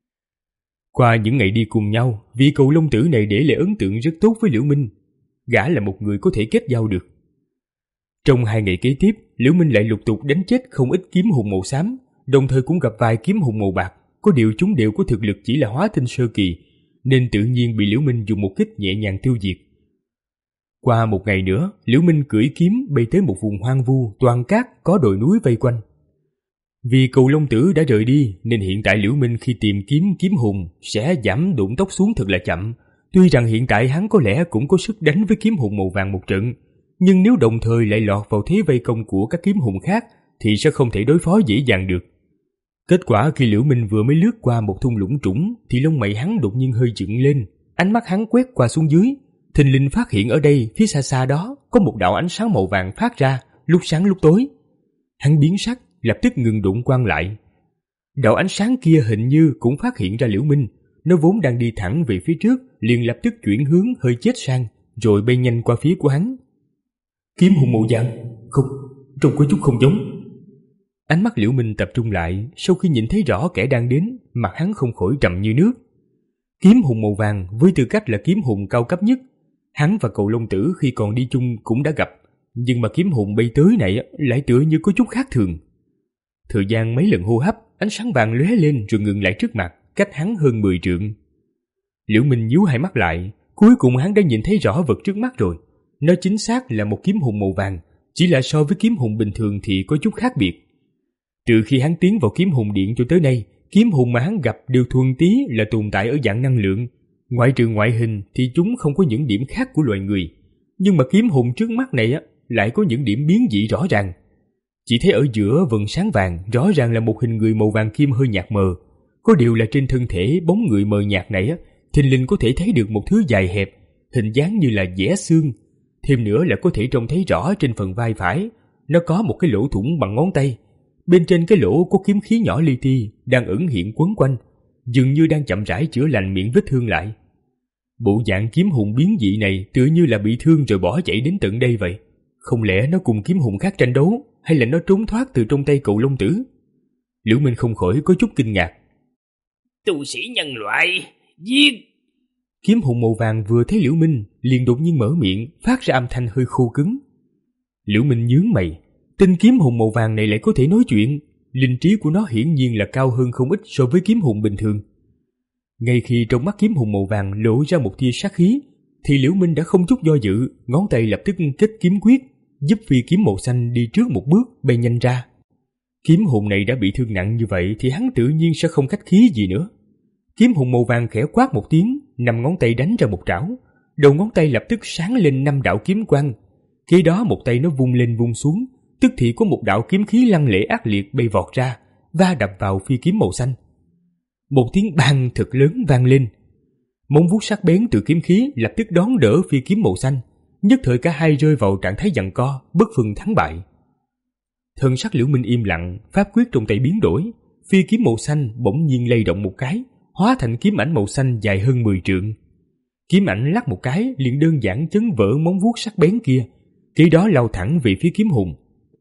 Qua những ngày đi cùng nhau, vị Cầu Long Tử này để lại ấn tượng rất tốt với Liễu Minh. Gã là một người có thể kết giao được. Trong hai ngày kế tiếp, Liễu Minh lại lục tục đánh chết không ít kiếm hùng màu xám, đồng thời cũng gặp vài kiếm hùng màu bạc. Có điều chúng đều có thực lực chỉ là hóa tinh sơ kỳ, nên tự nhiên bị Liễu Minh dùng một kích nhẹ nhàng tiêu diệt. Qua một ngày nữa, Liễu Minh cưỡi kiếm bay tới một vùng hoang vu toàn cát có đồi núi vây quanh. Vì Cầu Long Tử đã rời đi, nên hiện tại Liễu Minh khi tìm kiếm kiếm hùng sẽ giảm độn tốc xuống thật là chậm. Tuy rằng hiện tại hắn có lẽ cũng có sức đánh với kiếm hùng màu vàng một trận, nhưng nếu đồng thời lại lọt vào thế vây công của các kiếm hùng khác thì sẽ không thể đối phó dễ dàng được. Kết quả khi Liễu Minh vừa mới lướt qua một thung lũng trũng thì lông mày hắn đột nhiên hơi dựng lên, ánh mắt hắn quét qua xuống dưới, thình lình phát hiện ở đây phía xa xa đó có một đạo ánh sáng màu vàng phát ra, lúc sáng lúc tối. Hắn biến sắc, lập tức ngừng đụng quang lại. Đạo ánh sáng kia hình như cũng phát hiện ra Liễu Minh, nó vốn đang đi thẳng về phía trước, liền lập tức chuyển hướng hơi chết sang, rồi bay nhanh qua phía của hắn. Kiếm hùng màu vàng, không, trông có chút không giống. Ánh mắt Liễu Minh tập trung lại, sau khi nhìn thấy rõ kẻ đang đến, mặt hắn không khỏi trầm như nước. Kiếm hùng màu vàng với tư cách là kiếm hùng cao cấp nhất, hắn và Cầu Long Tử khi còn đi chung cũng đã gặp, nhưng mà kiếm hùng bay tới này lại tựa như có chút khác thường. Thời gian mấy lần hô hấp, ánh sáng vàng lóe lên rồi ngừng lại trước mặt, cách hắn hơn mười trượng. Liễu Minh nhíu hai mắt lại, cuối cùng hắn đã nhìn thấy rõ vật trước mắt rồi. Nó chính xác là một kiếm hùng màu vàng, chỉ là so với kiếm hùng bình thường thì có chút khác biệt. Từ khi hắn tiến vào kiếm hùng điện cho tới nay, kiếm hùng mà hắn gặp đều thuần túy là tồn tại ở dạng năng lượng. Ngoại trừ ngoại hình thì chúng không có những điểm khác của loài người. Nhưng mà kiếm hùng trước mắt này á lại có những điểm biến dị rõ ràng. Chỉ thấy ở giữa vầng sáng vàng rõ ràng là một hình người màu vàng kim hơi nhạt mờ. Có điều là trên thân thể bóng người mờ nhạt này á, thình lình có thể thấy được một thứ dài hẹp, hình dáng như là vẽ xương. Thêm nữa là có thể trông thấy rõ trên phần vai phải, nó có một cái lỗ thủng bằng ngón tay. Bên trên cái lỗ có kiếm khí nhỏ li ti đang ẩn hiện quấn quanh, dường như đang chậm rãi chữa lành miệng vết thương lại. Bộ dạng kiếm hùng biến dị này tựa như là bị thương rồi bỏ chạy đến tận đây vậy. Không lẽ nó cùng kiếm hùng khác tranh đấu, hay là nó trốn thoát từ trong tay cậu Long Tử? Liễu Minh không khỏi có chút kinh ngạc. Tu sĩ nhân loại, giết! Kiếm hùng màu vàng vừa thấy Liễu Minh liền đột nhiên mở miệng, phát ra âm thanh hơi khô cứng. Liễu Minh nhướng mày, tên kiếm hùng màu vàng này lại có thể nói chuyện, linh trí của nó hiển nhiên là cao hơn không ít so với kiếm hùng bình thường. Ngay khi trong mắt kiếm hùng màu vàng lộ ra một tia sát khí, thì Liễu Minh đã không chút do dự, ngón tay lập tức kết kiếm quyết, giúp phi kiếm màu xanh đi trước một bước bay nhanh ra. Kiếm hùng này đã bị thương nặng như vậy thì hắn tự nhiên sẽ không khách khí gì nữa. Kiếm hùng màu vàng khẽ quát một tiếng, năm ngón tay đánh ra một trảo, đầu ngón tay lập tức sáng lên năm đạo kiếm quang. Khi đó một tay nó vung lên vung xuống, tức thì có một đạo kiếm khí lăng lệ ác liệt bay vọt ra, va đập vào phi kiếm màu xanh. Một tiếng bang thật lớn vang lên. Móng vuốt sắc bén từ kiếm khí lập tức đón đỡ phi kiếm màu xanh, nhất thời cả hai rơi vào trạng thái giằng co, bất phân thắng bại. Thân sắc Liễu Minh im lặng, pháp quyết trong tay biến đổi, phi kiếm màu xanh bỗng nhiên lay động một cái, hóa thành kiếm ảnh màu xanh dài hơn mười trượng. Kiếm ảnh lắc một cái liền đơn giản chấn vỡ móng vuốt sắc bén kia, khi đó lao thẳng về phía kiếm hùng.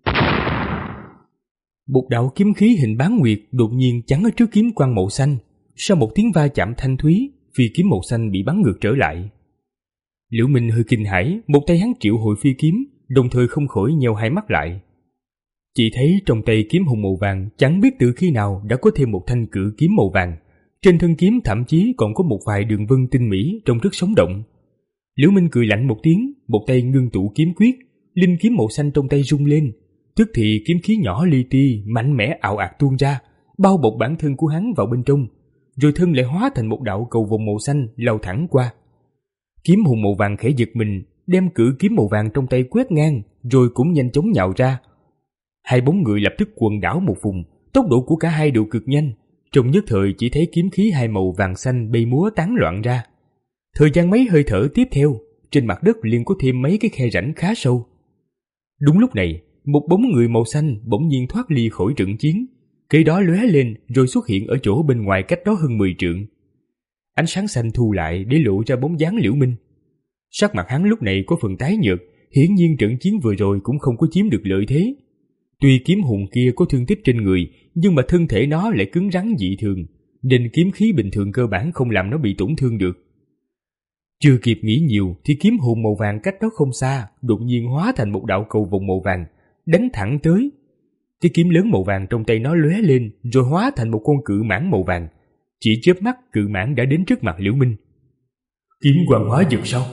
Một đạo kiếm khí hình bán nguyệt đột nhiên chắn ở trước kiếm quang màu xanh. Sau một tiếng va chạm thanh thúy, phi kiếm màu xanh bị bắn ngược trở lại. Liễu Minh hơi kinh hãi, một tay hắn triệu hồi phi kiếm, đồng thời không khỏi nheo hai mắt lại. Chỉ thấy trong tay kiếm hùng màu vàng chẳng biết từ khi nào đã có thêm một thanh cự kiếm màu vàng. Trên thân kiếm thậm chí còn có một vài đường vân tinh mỹ trông rất sống động. Liễu Minh cười lạnh một tiếng, một tay ngưng tụ kiếm quyết, linh kiếm màu xanh trong tay rung lên, tức thì kiếm khí nhỏ li ti mạnh mẽ ào ạt tuôn ra, bao bọc bản thân của hắn vào bên trong, rồi thân lại hóa thành một đạo cầu vồng màu xanh lao thẳng qua. Kiếm hùng màu vàng khẽ giật mình, đem cự kiếm màu vàng trong tay quét ngang, rồi cũng nhanh chóng nhào ra. Hai bóng người lập tức quần đảo một vùng, tốc độ của cả hai đều cực nhanh, trong nhất thời chỉ thấy kiếm khí hai màu vàng xanh bay múa tán loạn ra. Thời gian mấy hơi thở tiếp theo, trên mặt đất liền có thêm mấy cái khe rãnh khá sâu. Đúng lúc này, một bóng người màu xanh bỗng nhiên thoát ly khỏi trận chiến, cây đó lóe lên rồi xuất hiện ở chỗ bên ngoài cách đó hơn mười trượng. Ánh sáng xanh thu lại để lộ ra bóng dáng Liễu Minh. Sắc mặt hắn lúc này có phần tái nhợt, hiển nhiên trận chiến vừa rồi cũng không có chiếm được lợi thế. Tuy kiếm hùng kia có thương tích trên người, nhưng mà thân thể nó lại cứng rắn dị thường, nên kiếm khí bình thường cơ bản không làm nó bị tổn thương được. Chưa kịp nghĩ nhiều thì kiếm hùng màu vàng cách đó không xa đột nhiên hóa thành một đạo cầu vồng màu vàng, đánh thẳng tới. Cái kiếm lớn màu vàng trong tay nó lóe lên rồi hóa thành một con cự mãng màu vàng. Chỉ chớp mắt cự mãng đã đến trước mặt Liễu Minh. Kiếm hoàng hóa dược sao?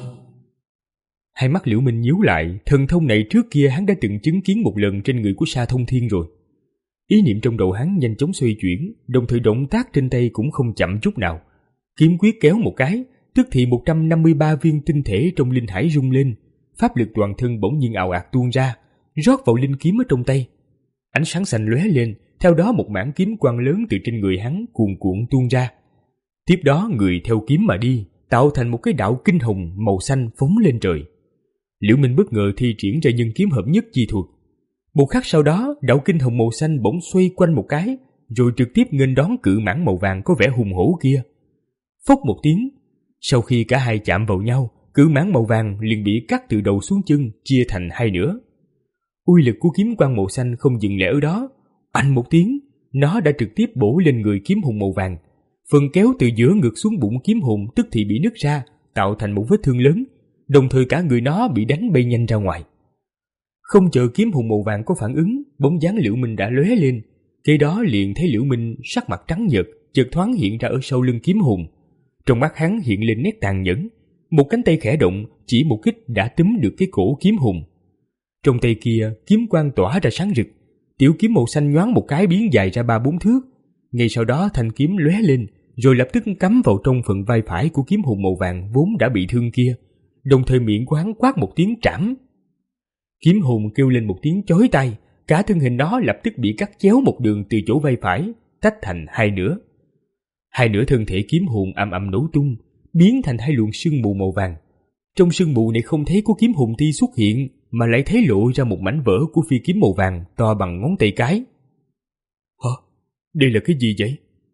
Hai mắt Liễu Minh nhíu lại, thần thông này trước kia hắn đã từng chứng kiến một lần trên người của Sa Thông Thiên rồi. Ý niệm trong đầu hắn nhanh chóng xoay chuyển, đồng thời động tác trên tay cũng không chậm chút nào. Kiếm quyết kéo một cái, tức thì một trăm năm mươi ba viên tinh thể trong linh hải rung lên, pháp lực toàn thân bỗng nhiên ào ạt tuôn ra, rót vào linh kiếm ở trong tay. Ánh sáng xanh lóe lên, theo đó một mảng kiếm quang lớn từ trên người hắn cuồn cuộn tuôn ra. Tiếp đó người theo kiếm mà đi, tạo thành một cái đạo kinh hồng màu xanh phóng lên trời. Liễu Minh bất ngờ thi triển ra nhân kiếm hợp nhất chi thuật. Một khắc sau đó, đạo kinh hồng màu xanh bỗng xoay quanh một cái, rồi trực tiếp nghênh đón cự mãng màu vàng có vẻ hùng hổ kia. Phốc một tiếng, sau khi cả hai chạm vào nhau, cự mãng màu vàng liền bị cắt từ đầu xuống chân, chia thành hai nửa. Uy lực của kiếm quang màu xanh không dừng lại ở đó, oanh một tiếng, nó đã trực tiếp bổ lên người kiếm hùng màu vàng. Phần kéo từ giữa ngực xuống bụng kiếm hùng tức thì bị nứt ra, tạo thành một vết thương lớn, đồng thời cả người nó bị đánh bay nhanh ra ngoài. Không chờ kiếm hùng màu vàng có phản ứng, bóng dáng Liễu Minh đã lóe lên, cây đó liền thấy Liễu Minh sắc mặt trắng nhợt, chợt thoáng hiện ra ở sau lưng kiếm hùng. Trong mắt hắn hiện lên nét tàn nhẫn, một cánh tay khẽ động, chỉ một kích đã túm được cái cổ kiếm hùng. Trong tay kia, kiếm quang tỏa ra sáng rực, tiểu kiếm màu xanh nhoáng một cái biến dài ra ba bốn thước. Ngay sau đó thanh kiếm lóe lên, rồi lập tức cắm vào trong phần vai phải của kiếm hùng màu vàng vốn đã bị thương kia, đồng thời miệng của hắn quát một tiếng trảm. Kiếm hùng kêu lên một tiếng chói tai, cả thân hình nó lập tức bị cắt chéo một đường từ chỗ vai phải, tách thành hai nửa. Hai nửa thân thể kiếm hồn ầm ầm nổ tung, biến thành hai luồng sương mù màu vàng. Trong sương mù này không thấy có kiếm hồn ti xuất hiện, mà lại thấy lộ ra một mảnh vỡ của phi kiếm màu vàng to bằng ngón tay cái. Hả? Đây là cái gì vậy?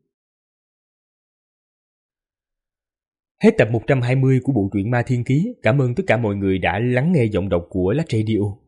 Hết tập một trăm hai mươi của bộ truyện Ma Thiên Ký. Cảm ơn tất cả mọi người đã lắng nghe giọng đọc của Lách Radio.